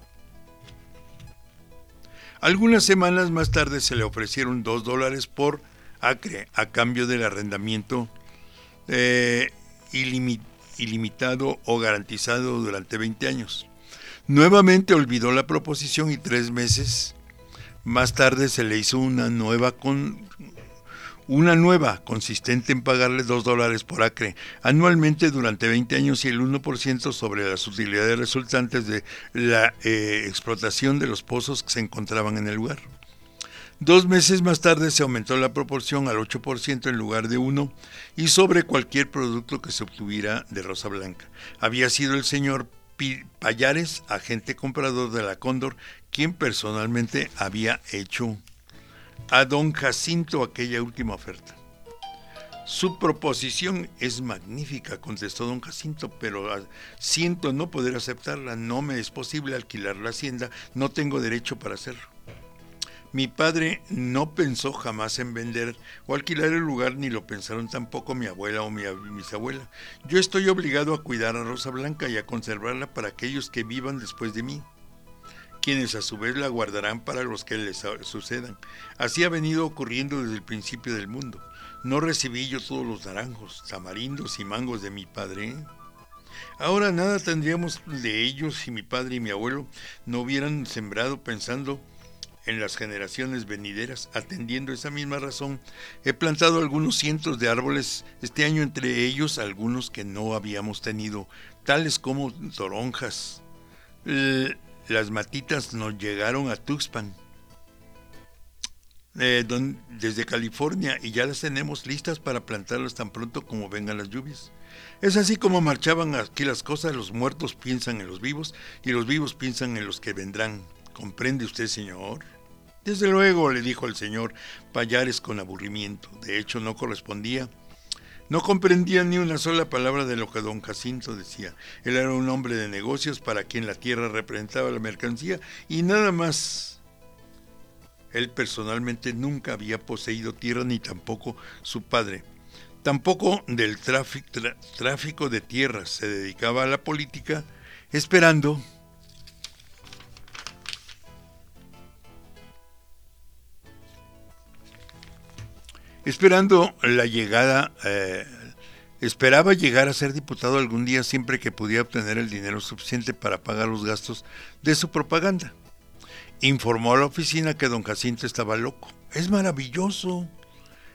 Algunas semanas más tarde se le ofrecieron dos dólares por acre a cambio del arrendamiento eh, ilimit, ilimitado o garantizado durante veinte años. Nuevamente olvidó la proposición y tres meses más tarde se le hizo una nueva con una nueva consistente en pagarle dos dólares por acre anualmente durante veinte años y el uno por ciento sobre las utilidades resultantes de la eh, explotación de los pozos que se encontraban en el lugar. Dos meses más tarde se aumentó la proporción al ocho por ciento en lugar de uno y sobre cualquier producto que se obtuviera de Rosa Blanca. Había sido el señor Payares, agente comprador de la Cóndor, quien personalmente había hecho a don Jacinto aquella última oferta. Su proposición es magnífica, contestó don Jacinto, pero siento no poder aceptarla. No me es posible alquilar la hacienda, no tengo derecho para hacerlo. Mi padre no pensó jamás en vender o alquilar el lugar, ni lo pensaron tampoco mi abuela o mi bisabuela. Yo estoy obligado a cuidar a Rosa Blanca y a conservarla para aquellos que vivan después de mí, quienes a su vez la guardarán para los que les sucedan. Así ha venido ocurriendo desde el principio del mundo. No recibí yo todos los naranjos, tamarindos y mangos de mi padre. Ahora nada tendríamos de ellos si mi padre y mi abuelo no hubieran sembrado pensando en las generaciones venideras. Atendiendo esa misma razón, he plantado algunos cientos de árboles este año, entre ellos algunos que no habíamos tenido, tales como toronjas. L- las matitas nos llegaron a Tuxpan, eh, don, desde California, y ya las tenemos listas para plantarlas tan pronto como vengan las lluvias. Es así como marchaban aquí las cosas. Los muertos piensan en los vivos y los vivos piensan en los que vendrán. ¿Comprende usted, señor? Desde luego, le dijo el señor Payares con aburrimiento. De hecho, no correspondía. No comprendía ni una sola palabra de lo que don Jacinto decía. Él era un hombre de negocios para quien la tierra representaba la mercancía y nada más. Él personalmente nunca había poseído tierra, ni tampoco su padre. Tampoco del tráfico, tra, tráfico de tierras. Se dedicaba a la política, esperando Esperando la llegada, eh, esperaba llegar a ser diputado algún día siempre que pudiera obtener el dinero suficiente para pagar los gastos de su propaganda. Informó a la oficina que don Jacinto estaba loco. Es maravilloso.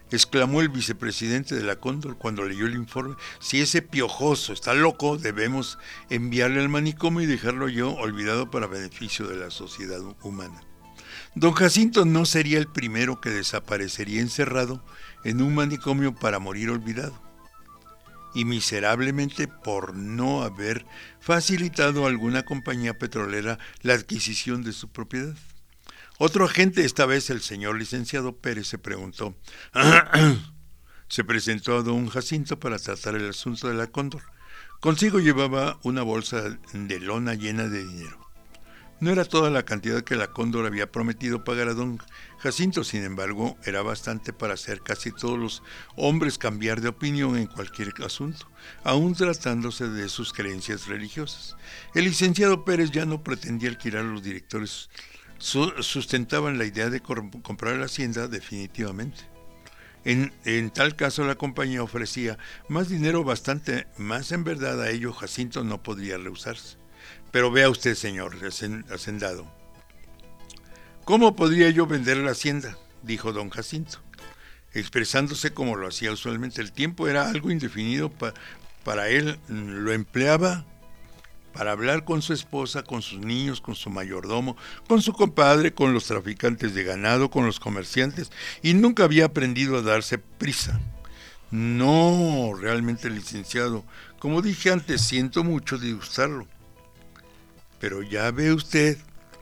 exclamó el vicepresidente de la Cóndor cuando leyó el informe. Si ese piojoso está loco, debemos enviarle al manicomio y dejarlo yo olvidado para beneficio de la sociedad humana. Don Jacinto no sería el primero que desaparecería encerrado en un manicomio para morir olvidado, y miserablemente por no haber facilitado a alguna compañía petrolera la adquisición de su propiedad. Otro agente, esta vez el señor licenciado Pérez, se preguntó. Se presentó a don Jacinto para tratar el asunto de la Cóndor. Consigo llevaba una bolsa de lona llena de dinero. No era toda la cantidad que la Cóndor había prometido pagar a don Jacinto, sin embargo, era bastante para hacer casi todos los hombres cambiar de opinión en cualquier asunto, aun tratándose de sus creencias religiosas. El licenciado Pérez ya no pretendía alquilar a los directores, sustentaban la idea de comprar la hacienda definitivamente. En, en tal caso la compañía ofrecía más dinero, bastante más en verdad. A ello Jacinto no podría rehusarse. Pero vea usted, señor hacendado, ¿cómo podría yo vender la hacienda?, dijo don Jacinto, expresándose como lo hacía usualmente. El tiempo era algo indefinido pa, para él, lo empleaba para hablar con su esposa, con sus niños, con su mayordomo, con su compadre, con los traficantes de ganado, con los comerciantes, y nunca había aprendido a darse prisa. No, realmente, licenciado, como dije antes, siento mucho disgustarlo, pero ya ve usted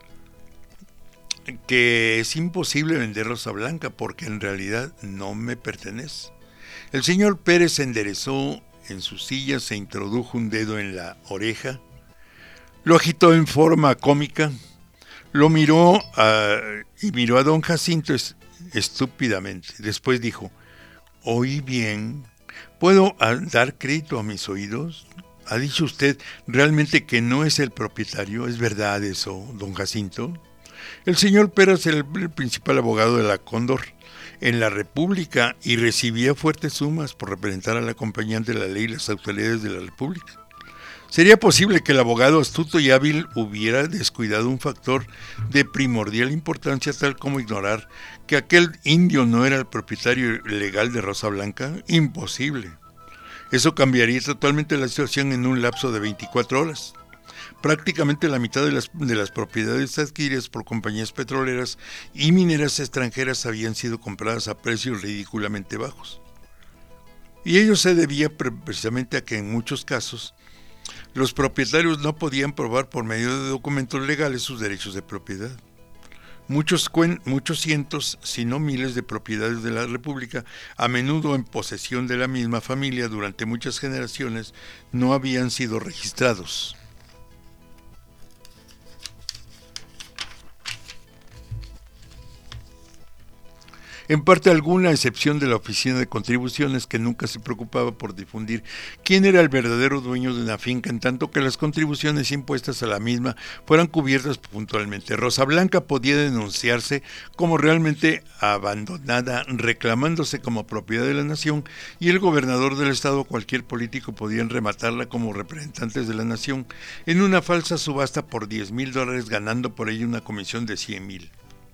que es imposible vender Rosa Blanca porque en realidad no me pertenece. El señor Pérez se enderezó en su silla, se introdujo un dedo en la oreja, lo agitó en forma cómica, lo miró a, y miró a don Jacinto es, estúpidamente. Después dijo: ¿oí bien? ¿Puedo dar crédito a mis oídos? ¿Ha dicho usted realmente que no es el propietario? ¿Es verdad eso, don Jacinto? El señor Pérez era el principal abogado de la Cóndor en la República y recibía fuertes sumas por representar a la compañía ante la ley y las autoridades de la República. ¿Sería posible que el abogado astuto y hábil hubiera descuidado un factor de primordial importancia, tal como ignorar que aquel indio no era el propietario legal de Rosa Blanca? Imposible. Eso cambiaría totalmente la situación en un lapso de veinticuatro horas. Prácticamente la mitad de las, de las propiedades adquiridas por compañías petroleras y mineras extranjeras habían sido compradas a precios ridículamente bajos. Y ello se debía precisamente a que en muchos casos los propietarios no podían probar por medio de documentos legales sus derechos de propiedad. Muchos, cuen, muchos cientos, si no miles de propiedades de la República, a menudo en posesión de la misma familia durante muchas generaciones, no habían sido registrados. En parte alguna, a excepción de la Oficina de Contribuciones, que nunca se preocupaba por difundir quién era el verdadero dueño de una finca, en tanto que las contribuciones impuestas a la misma fueran cubiertas puntualmente. Rosa Blanca podía denunciarse como realmente abandonada, reclamándose como propiedad de la nación, y el gobernador del estado o cualquier político podían rematarla como representantes de la nación en una falsa subasta por diez mil dólares, ganando por ello una comisión de cien mil.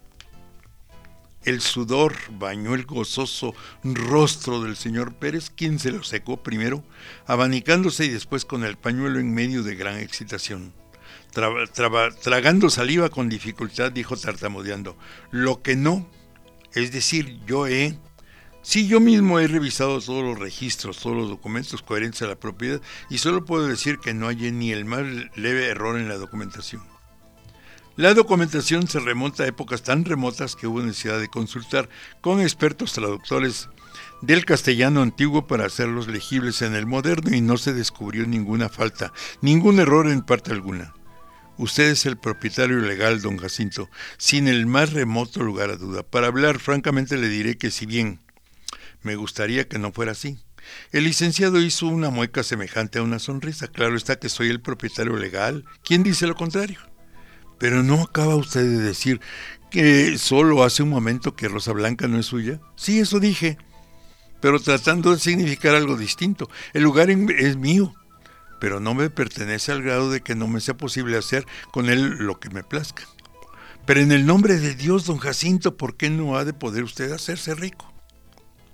El sudor bañó el gozoso rostro del señor Pérez, quien se lo secó primero, abanicándose, y después con el pañuelo en medio de gran excitación. Tra- tra- tragando saliva con dificultad, dijo tartamudeando: lo que no, es decir, yo he... Sí, yo mismo he revisado todos los registros, todos los documentos coherentes a la propiedad, y solo puedo decir que no hallé ni el más leve error en la documentación. La documentación se remonta a épocas tan remotas que hubo necesidad de consultar con expertos traductores del castellano antiguo para hacerlos legibles en el moderno, y no se descubrió ninguna falta, ningún error en parte alguna. Usted es el propietario legal, don Jacinto, sin el más remoto lugar a duda. Para hablar francamente le diré que, si bien me gustaría que no fuera así. El licenciado hizo una mueca semejante a una sonrisa. Claro está que soy el propietario legal. ¿Quién dice lo contrario? Pero ¿no acaba usted de decir que solo hace un momento que Rosa Blanca no es suya? Sí, eso dije, pero tratando de significar algo distinto. El lugar es mío, pero no me pertenece al grado de que no me sea posible hacer con él lo que me plazca. Pero en el nombre de Dios, don Jacinto, ¿por qué no ha de poder usted hacerse rico?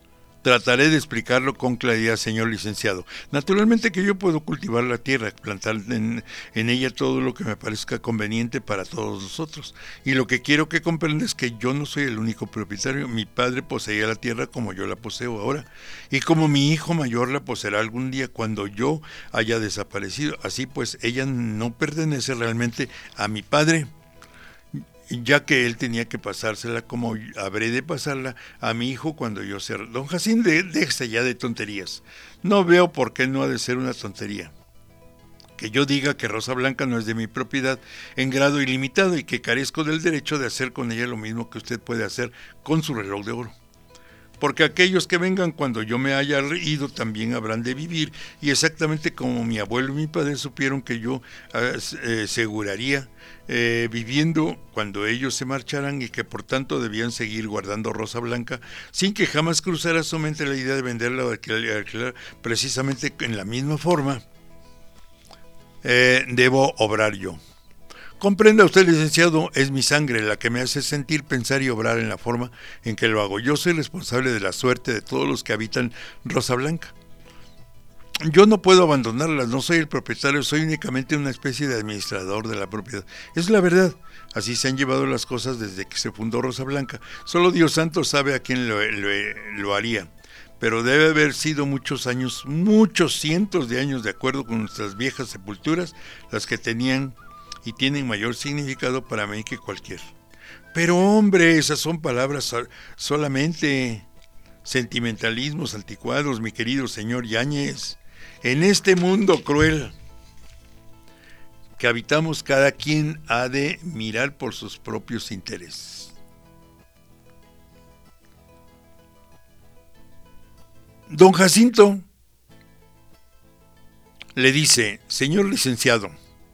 Trataré de explicarlo con claridad, señor licenciado. Naturalmente que yo puedo cultivar la tierra, plantar en, en ella todo lo que me parezca conveniente para todos nosotros. Y lo que quiero que comprenda es que yo no soy el único propietario. Mi padre poseía la tierra como yo la poseo ahora. Y como mi hijo mayor la poseerá algún día cuando yo haya desaparecido. Así pues, ella no pertenece realmente a mi padre, ya que él tenía que pasársela como habré de pasarla a mi hijo cuando yo sea... Don Jacinto, déjese ya de tonterías. No veo por qué no ha de ser una tontería que yo diga que Rosa Blanca no es de mi propiedad en grado ilimitado y que carezco del derecho de hacer con ella lo mismo que usted puede hacer con su reloj de oro. Porque aquellos que vengan cuando yo me haya ido también habrán de vivir, y exactamente como mi abuelo y mi padre supieron que yo eh, aseguraría eh, viviendo cuando ellos se marcharan, y que por tanto debían seguir guardando Rosa Blanca sin que jamás cruzara su mente la idea de venderla o de alquilar, precisamente en la misma forma eh, debo obrar yo. Comprenda usted, licenciado, es mi sangre la que me hace sentir, pensar y obrar en la forma en que lo hago. Yo soy responsable de la suerte de todos los que habitan Rosa Blanca. Yo no puedo abandonarlas, no soy el propietario, soy únicamente una especie de administrador de la propiedad. Es la verdad, así se han llevado las cosas desde que se fundó Rosa Blanca. Solo Dios santo sabe a quién lo, lo, lo haría. Pero debe haber sido muchos años, muchos cientos de años, de acuerdo con nuestras viejas sepulturas, las que tenían y tienen mayor significado para mí que cualquier. Pero hombre, esas son palabras solamente, sentimentalismos anticuados, mi querido señor Yáñez. En este mundo cruel que habitamos, cada quien ha de mirar por sus propios intereses. Don Jacinto le dice: señor licenciado,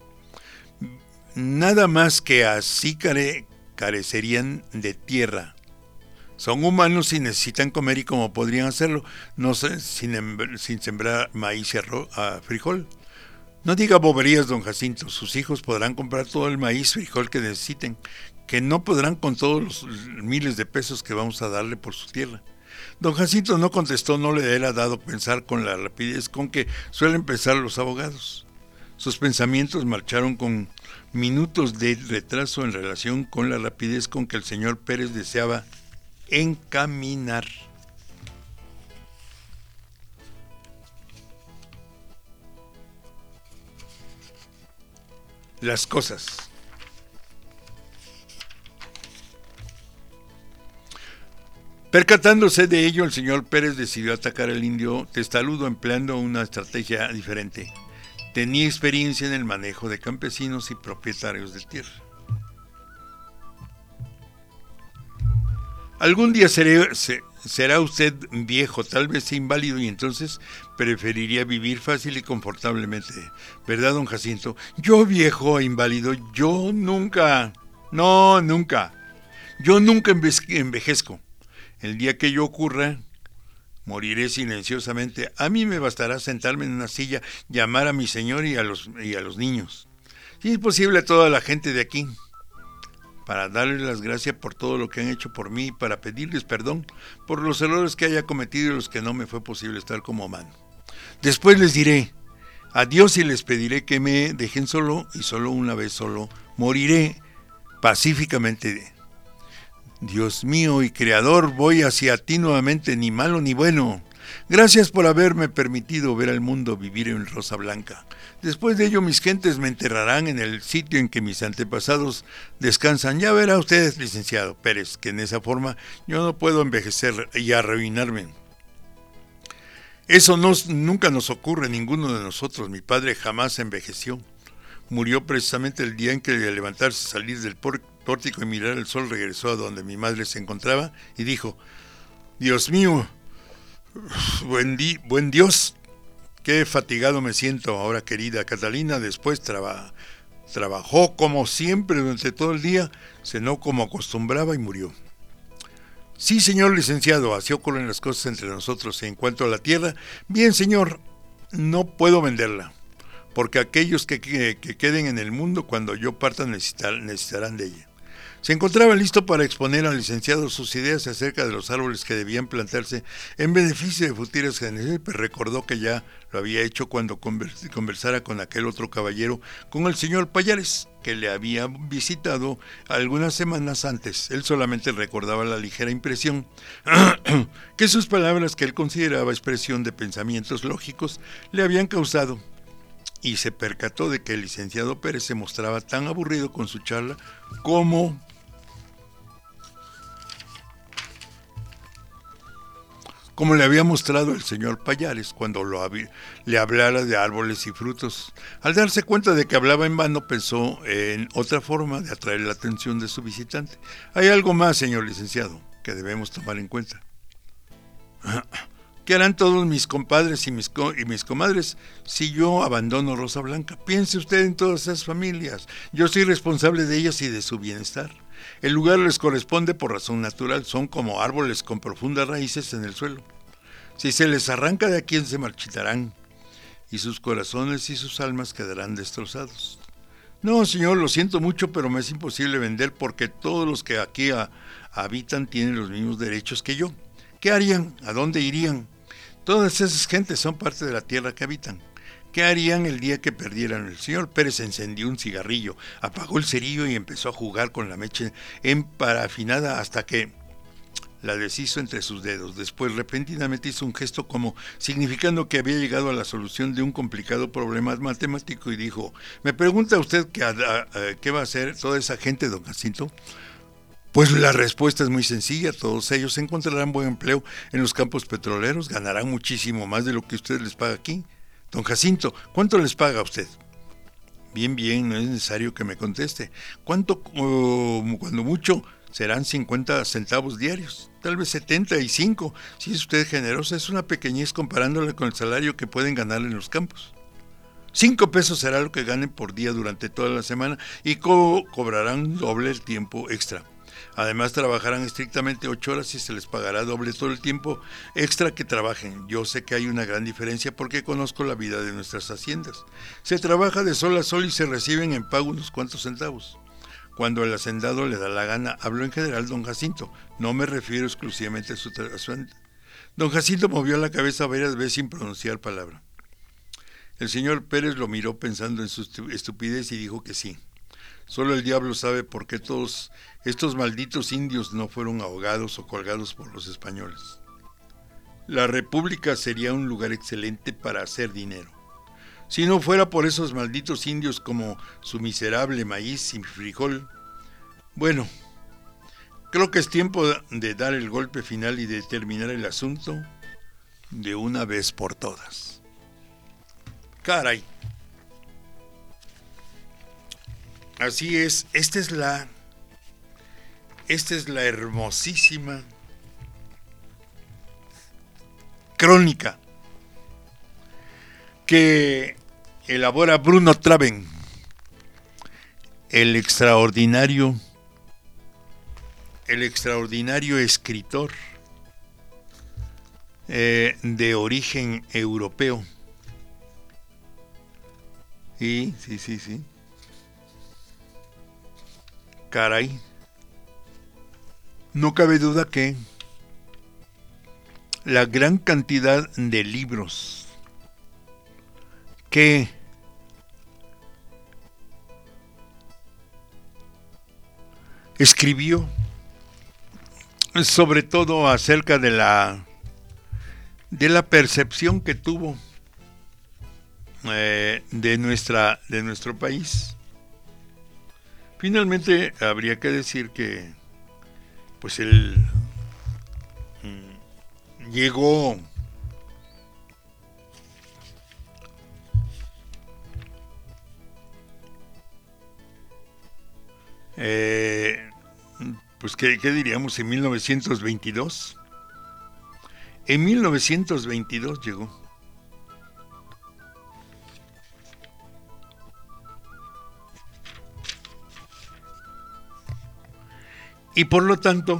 nada más que así care, carecerían de tierra. Son humanos y necesitan comer, y como podrían hacerlo, no sé, sin, sin sembrar maíz y arroz, a frijol. No diga boberías, don Jacinto, sus hijos podrán comprar todo el maíz, frijol que necesiten, que no podrán con todos los miles de pesos que vamos a darle por su tierra. Don Jacinto no contestó, no le era dado pensar con la rapidez con que suelen pensar los abogados. Sus pensamientos marcharon con minutos de retraso en relación con la rapidez con que el señor Pérez deseaba encaminar las cosas. Percatándose de ello, el señor Pérez decidió atacar al indio testarudo empleando una estrategia diferente. Tenía experiencia en el manejo de campesinos y propietarios de tierra. Algún día seré, se, será usted viejo, tal vez inválido, y entonces preferiría vivir fácil y confortablemente. ¿Verdad, don Jacinto? Yo viejo e inválido, yo nunca, no, nunca. Yo nunca envejezco. El día que yo ocurra, moriré silenciosamente. A mí me bastará sentarme en una silla, llamar a mi señor y a los, y a los niños, si es posible a toda la gente de aquí, para darles las gracias por todo lo que han hecho por mí, para pedirles perdón por los errores que haya cometido y los que no me fue posible estar como mano. Después les diré adiós y les pediré que me dejen solo, y solo una vez solo moriré pacíficamente. Dios mío y Creador, voy hacia ti nuevamente, ni malo ni bueno. Gracias por haberme permitido ver al mundo, vivir en Rosa Blanca. Después de ello, mis gentes me enterrarán en el sitio en que mis antepasados descansan. Ya verá usted, licenciado Pérez, que en esa forma yo no puedo envejecer y arruinarme. Eso nos, nunca nos ocurre a ninguno de nosotros. Mi padre jamás envejeció. Murió precisamente el día en que, al levantarse, salir del pórtico y mirar el sol, regresó a donde mi madre se encontraba y dijo: Dios mío, buen, di, buen Dios, qué fatigado me siento ahora, querida Catalina. Después traba, trabajó como siempre durante todo el día, cenó como acostumbraba y murió. Sí, señor licenciado, así ocurren las cosas entre nosotros. En cuanto a la tierra, bien, señor, no puedo venderla, porque aquellos que, que, que queden en el mundo cuando yo parta necesitar, necesitarán de ella. Se encontraba listo para exponer al licenciado sus ideas acerca de los árboles que debían plantarse en beneficio de futuras generaciones, pero recordó que ya lo había hecho cuando conversara con aquel otro caballero, con el señor Pallares, que le había visitado algunas semanas antes. Él solamente recordaba la ligera impresión que sus palabras, que él consideraba expresión de pensamientos lógicos, le habían causado, y se percató de que el licenciado Pérez se mostraba tan aburrido con su charla como como le había mostrado el señor Pallares cuando lo había, le hablara de árboles y frutos. Al darse cuenta de que hablaba en vano, pensó en otra forma de atraer la atención de su visitante. Hay algo más, señor licenciado, que debemos tomar en cuenta. ¿Qué harán todos mis compadres y mis, co- y mis comadres si yo abandono Rosa Blanca? Piense usted en todas esas familias. Yo soy responsable de ellas y de su bienestar. El lugar les corresponde por razón natural, son como árboles con profundas raíces en el suelo. Si se les arranca de aquí, se marchitarán, y sus corazones y sus almas quedarán destrozados. No, señor, lo siento mucho, pero me es imposible vender porque todos los que aquí a, habitan tienen los mismos derechos que yo. ¿Qué harían? ¿A dónde irían? Todas esas gentes son parte de la tierra que habitan. ¿Qué harían el día que perdieran? El señor Pérez encendió un cigarrillo, apagó el cerillo y empezó a jugar con la mecha emparafinada hasta que la deshizo entre sus dedos. Después repentinamente hizo un gesto como significando que había llegado a la solución de un complicado problema matemático y dijo: ¿me pregunta usted qué, a, a, qué va a hacer toda esa gente, don Jacinto? Pues la respuesta es muy sencilla, todos ellos encontrarán buen empleo en los campos petroleros, ganarán muchísimo más de lo que usted les paga aquí. Don Jacinto, ¿cuánto les paga a usted? Bien, bien, no es necesario que me conteste. ¿Cuánto? Uh, cuando mucho serán cincuenta centavos diarios, tal vez setenta y cinco. Si es usted generosa, es una pequeñez comparándole con el salario que pueden ganar en los campos. Cinco pesos será lo que ganen por día durante toda la semana y co- cobrarán doble el tiempo extra. Además trabajarán estrictamente ocho horas y se les pagará doble todo el tiempo extra que trabajen. Yo sé que hay una gran diferencia porque conozco la vida de nuestras haciendas. Se trabaja de sol a sol y se reciben en pago unos cuantos centavos. Cuando el hacendado le da la gana, hablo en general, don Jacinto, no me refiero exclusivamente a su trabajo. Don Jacinto movió la cabeza varias veces sin pronunciar palabra. El señor Pérez lo miró pensando en su estupidez y dijo que sí. Solo el diablo sabe por qué todos estos malditos indios no fueron ahogados o colgados por los españoles. La República sería un lugar excelente para hacer dinero. Si no fuera por esos malditos indios como su miserable maíz y frijol. Bueno, creo que es tiempo de dar el golpe final y de terminar el asunto de una vez por todas. Caray. Así es, esta es la, esta es la hermosísima crónica que elabora Bruno Traven, el extraordinario, el extraordinario escritor eh, de origen europeo. Y sí, sí, sí. Caray, no cabe duda que la gran cantidad de libros que escribió, sobre todo acerca de la de la percepción que tuvo eh, de nuestra de nuestro país. Finalmente habría que decir que pues él mm, llegó eh, pues ¿qué, qué diríamos? En mil novecientos veintidós. En mil novecientos veintidós llegó. Y por lo tanto,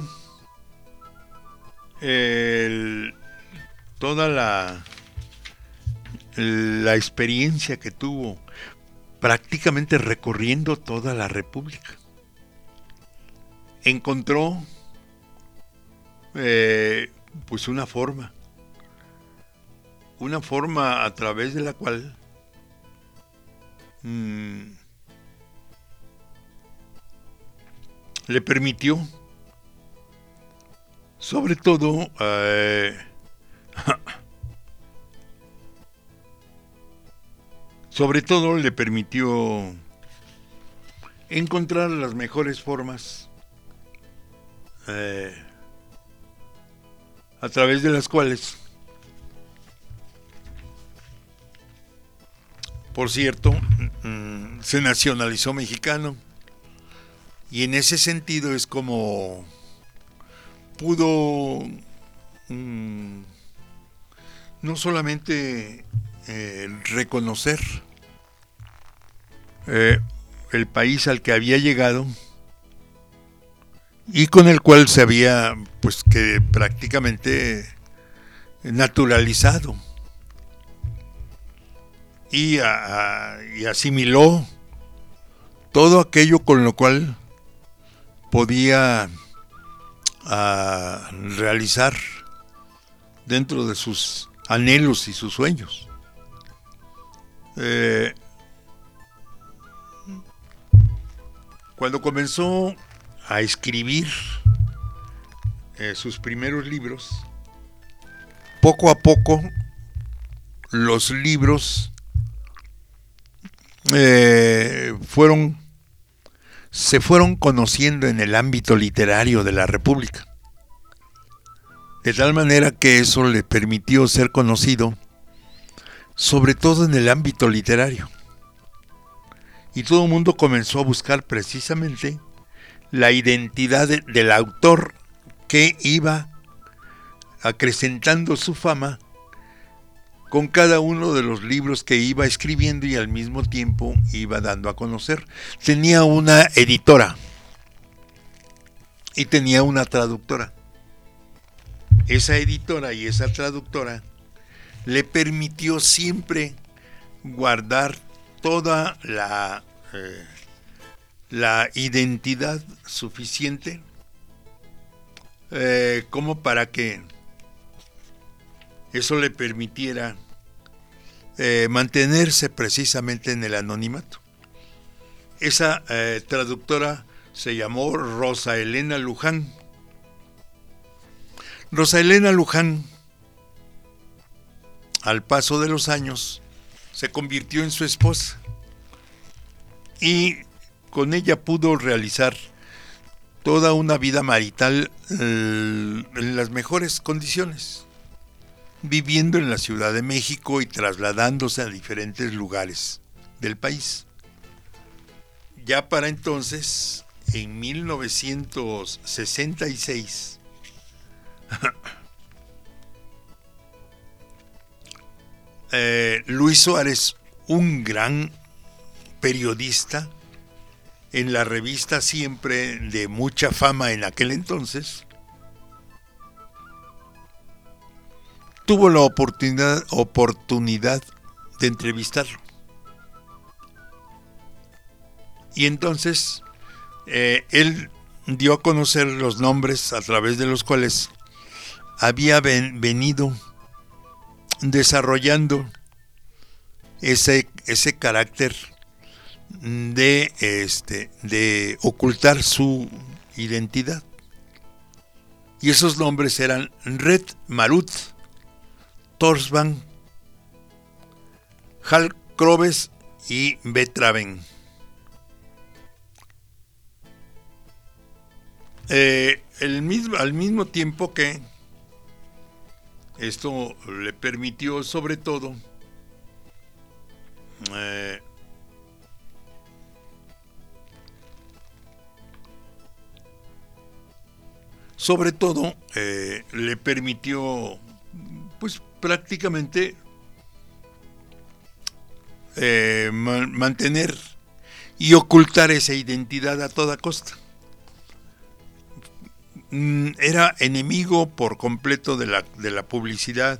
el, toda la, la experiencia que tuvo prácticamente recorriendo toda la República, encontró eh, pues una forma, una forma a través de la cual mmm, le permitió, sobre todo, eh, sobre todo le permitió encontrar las mejores formas eh, a través de las cuales, por cierto, mm, se nacionalizó mexicano, y en ese sentido es como pudo mm, no solamente eh, reconocer eh, el país al que había llegado y con el cual se había pues que prácticamente naturalizado y, a, y asimiló todo aquello con lo cual podía a, realizar dentro de sus anhelos y sus sueños. Eh, cuando comenzó a escribir eh, sus primeros libros, poco a poco los libros eh, fueron se fueron conociendo en el ámbito literario de la República, de tal manera que eso le permitió ser conocido sobre todo en el ámbito literario, y todo el mundo comenzó a buscar precisamente la identidad de, del autor que iba acrecentando su fama con cada uno de los libros que iba escribiendo y al mismo tiempo iba dando a conocer. Tenía una editora y tenía una traductora. Esa editora y esa traductora le permitió siempre guardar toda la, eh, la identidad suficiente eh, como para que eso le permitiera eh, mantenerse precisamente en el anonimato. Esa eh, traductora se llamó Rosa Elena Luján. Rosa Elena Luján, al paso de los años, se convirtió en su esposa y con ella pudo realizar toda una vida marital eh, en las mejores condiciones, viviendo en la Ciudad de México y trasladándose a diferentes lugares del país. Ya para entonces, en mil novecientos sesenta y seis, eh, Luis Suárez, un gran periodista en la revista Siempre, de mucha fama en aquel entonces, tuvo la oportunidad, oportunidad de entrevistarlo. Y entonces eh, él dio a conocer los nombres a través de los cuales había ven, venido desarrollando ese, ese carácter de, este, de ocultar su identidad. Y esos nombres eran Red Marut, Torsban, Hal Krobes y Betraven. Eh, el mismo, al mismo tiempo que esto le permitió sobre todo eh, sobre todo eh, le permitió pues prácticamente eh, man, mantener y ocultar esa identidad a toda costa. Era enemigo por completo de la, de la publicidad,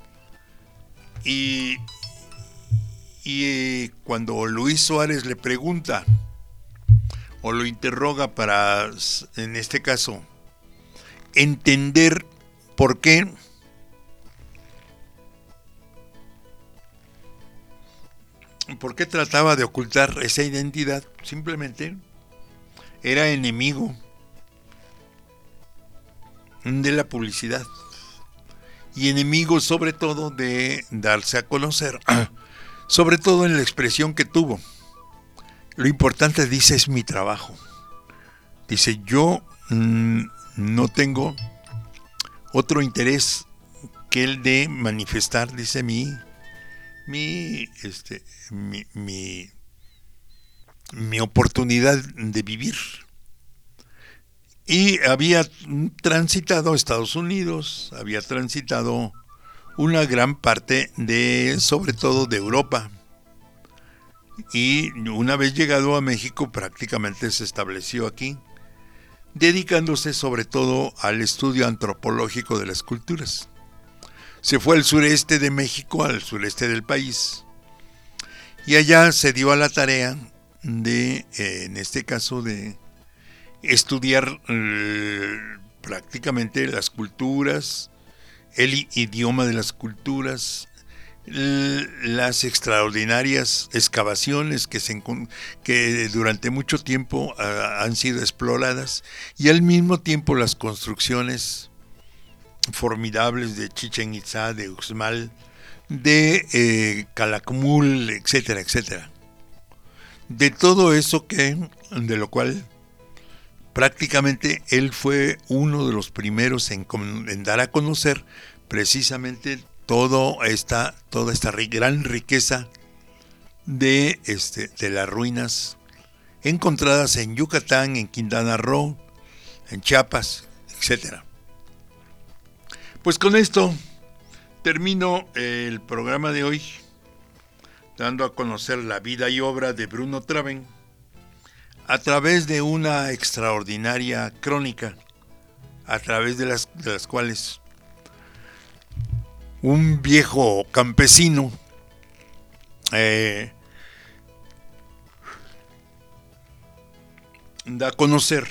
y, y cuando Luis Suárez le pregunta, o lo interroga para, en este caso, entender por qué por qué trataba de ocultar esa identidad. Simplemente era enemigo de la publicidad y enemigo sobre todo de darse a conocer, sobre todo en la expresión que tuvo. Lo importante, dice, es mi trabajo. Dice, yo mmm, no tengo otro interés que el de manifestar, dice, mi mi este mi, mi mi oportunidad de vivir. Y había transitado a Estados Unidos, había transitado una gran parte de, sobre todo de Europa, y una vez llegado a México prácticamente se estableció aquí, dedicándose sobre todo al estudio antropológico de las culturas. Se fue al sureste de México, al sureste del país, y allá se dio a la tarea de, eh, en este caso, de estudiar eh, prácticamente las culturas, el idioma de las culturas, l- las extraordinarias excavaciones que, se, que durante mucho tiempo uh, han sido exploradas, y al mismo tiempo las construcciones formidables de Chichén Itzá, de Uxmal, de eh, Calakmul, etcétera, etcétera. De todo eso que, de lo cual prácticamente él fue uno de los primeros en, en dar a conocer precisamente todo esta, toda esta gran riqueza de, este, de las ruinas encontradas en Yucatán, en Quintana Roo, en Chiapas, etcétera. Pues con esto termino el programa de hoy, dando a conocer la vida y obra de Bruno Traven a través de una extraordinaria crónica, a través de las, de las cuales un viejo campesino eh, da a conocer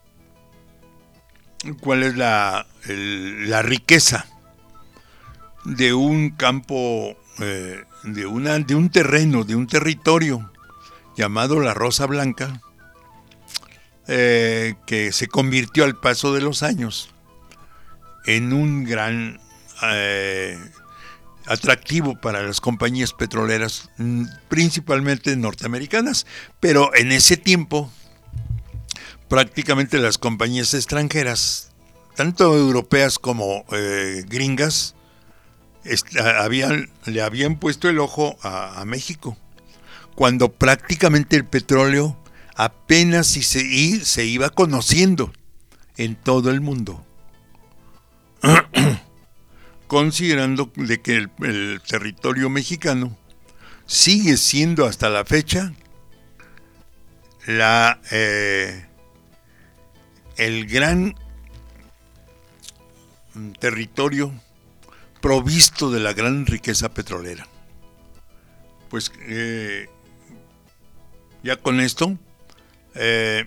cuál es la, el, la riqueza de un campo, eh, de, una, de un terreno, de un territorio llamado La Rosa Blanca, eh, que se convirtió al paso de los años en un gran eh, atractivo para las compañías petroleras, principalmente norteamericanas, pero en ese tiempo prácticamente las compañías extranjeras, tanto europeas como eh, gringas, est- habían, le habían puesto el ojo a, a México, cuando prácticamente el petróleo apenas si se, y se iba conociendo en todo el mundo, considerando de que el, el territorio mexicano sigue siendo hasta la fecha la eh, el gran territorio provisto de la gran riqueza petrolera. Pues eh, ya con esto eh,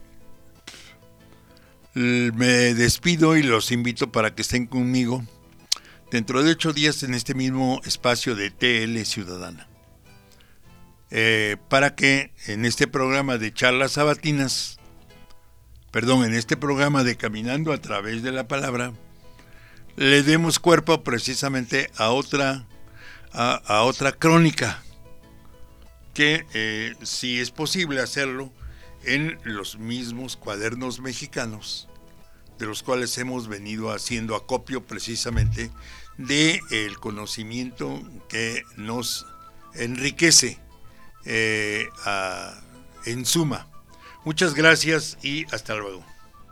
me despido y los invito para que estén conmigo dentro de ocho días en este mismo espacio de T L Ciudadana, eh, para que en este programa de charlas sabatinas, perdón, en este programa de Caminando a través de la palabra, le demos cuerpo precisamente a otra, a, a otra crónica, que eh, si es posible hacerlo en los mismos cuadernos mexicanos, de los cuales hemos venido haciendo acopio precisamente de el conocimiento que nos enriquece eh, a, en suma. Muchas gracias y hasta luego.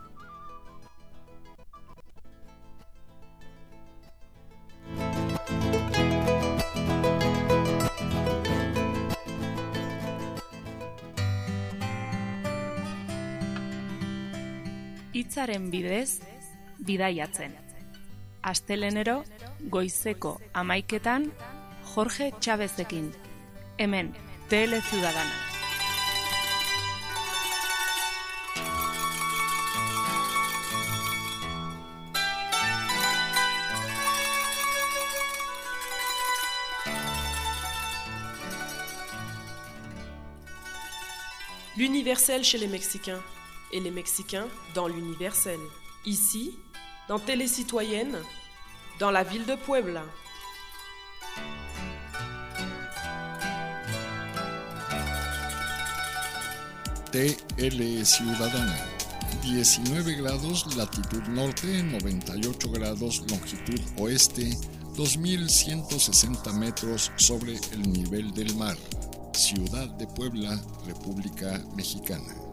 Hitzaren bidez, bidaiatzen. Astelenero, goizeko hamaiketan, Jorge Chavezekin. Hemen, T L Ciudadana. L'universel chez les Mexicains et les Mexicains dans l'universel. Ici, dans Télécitoyenne, dans la ville de Puebla. T L Ciudadana, diecinueve grados latitud norte, noventa y ocho grados longitud oeste, dos mil ciento sesenta metros sobre el nivel del mar. Ciudad de Puebla, República Mexicana.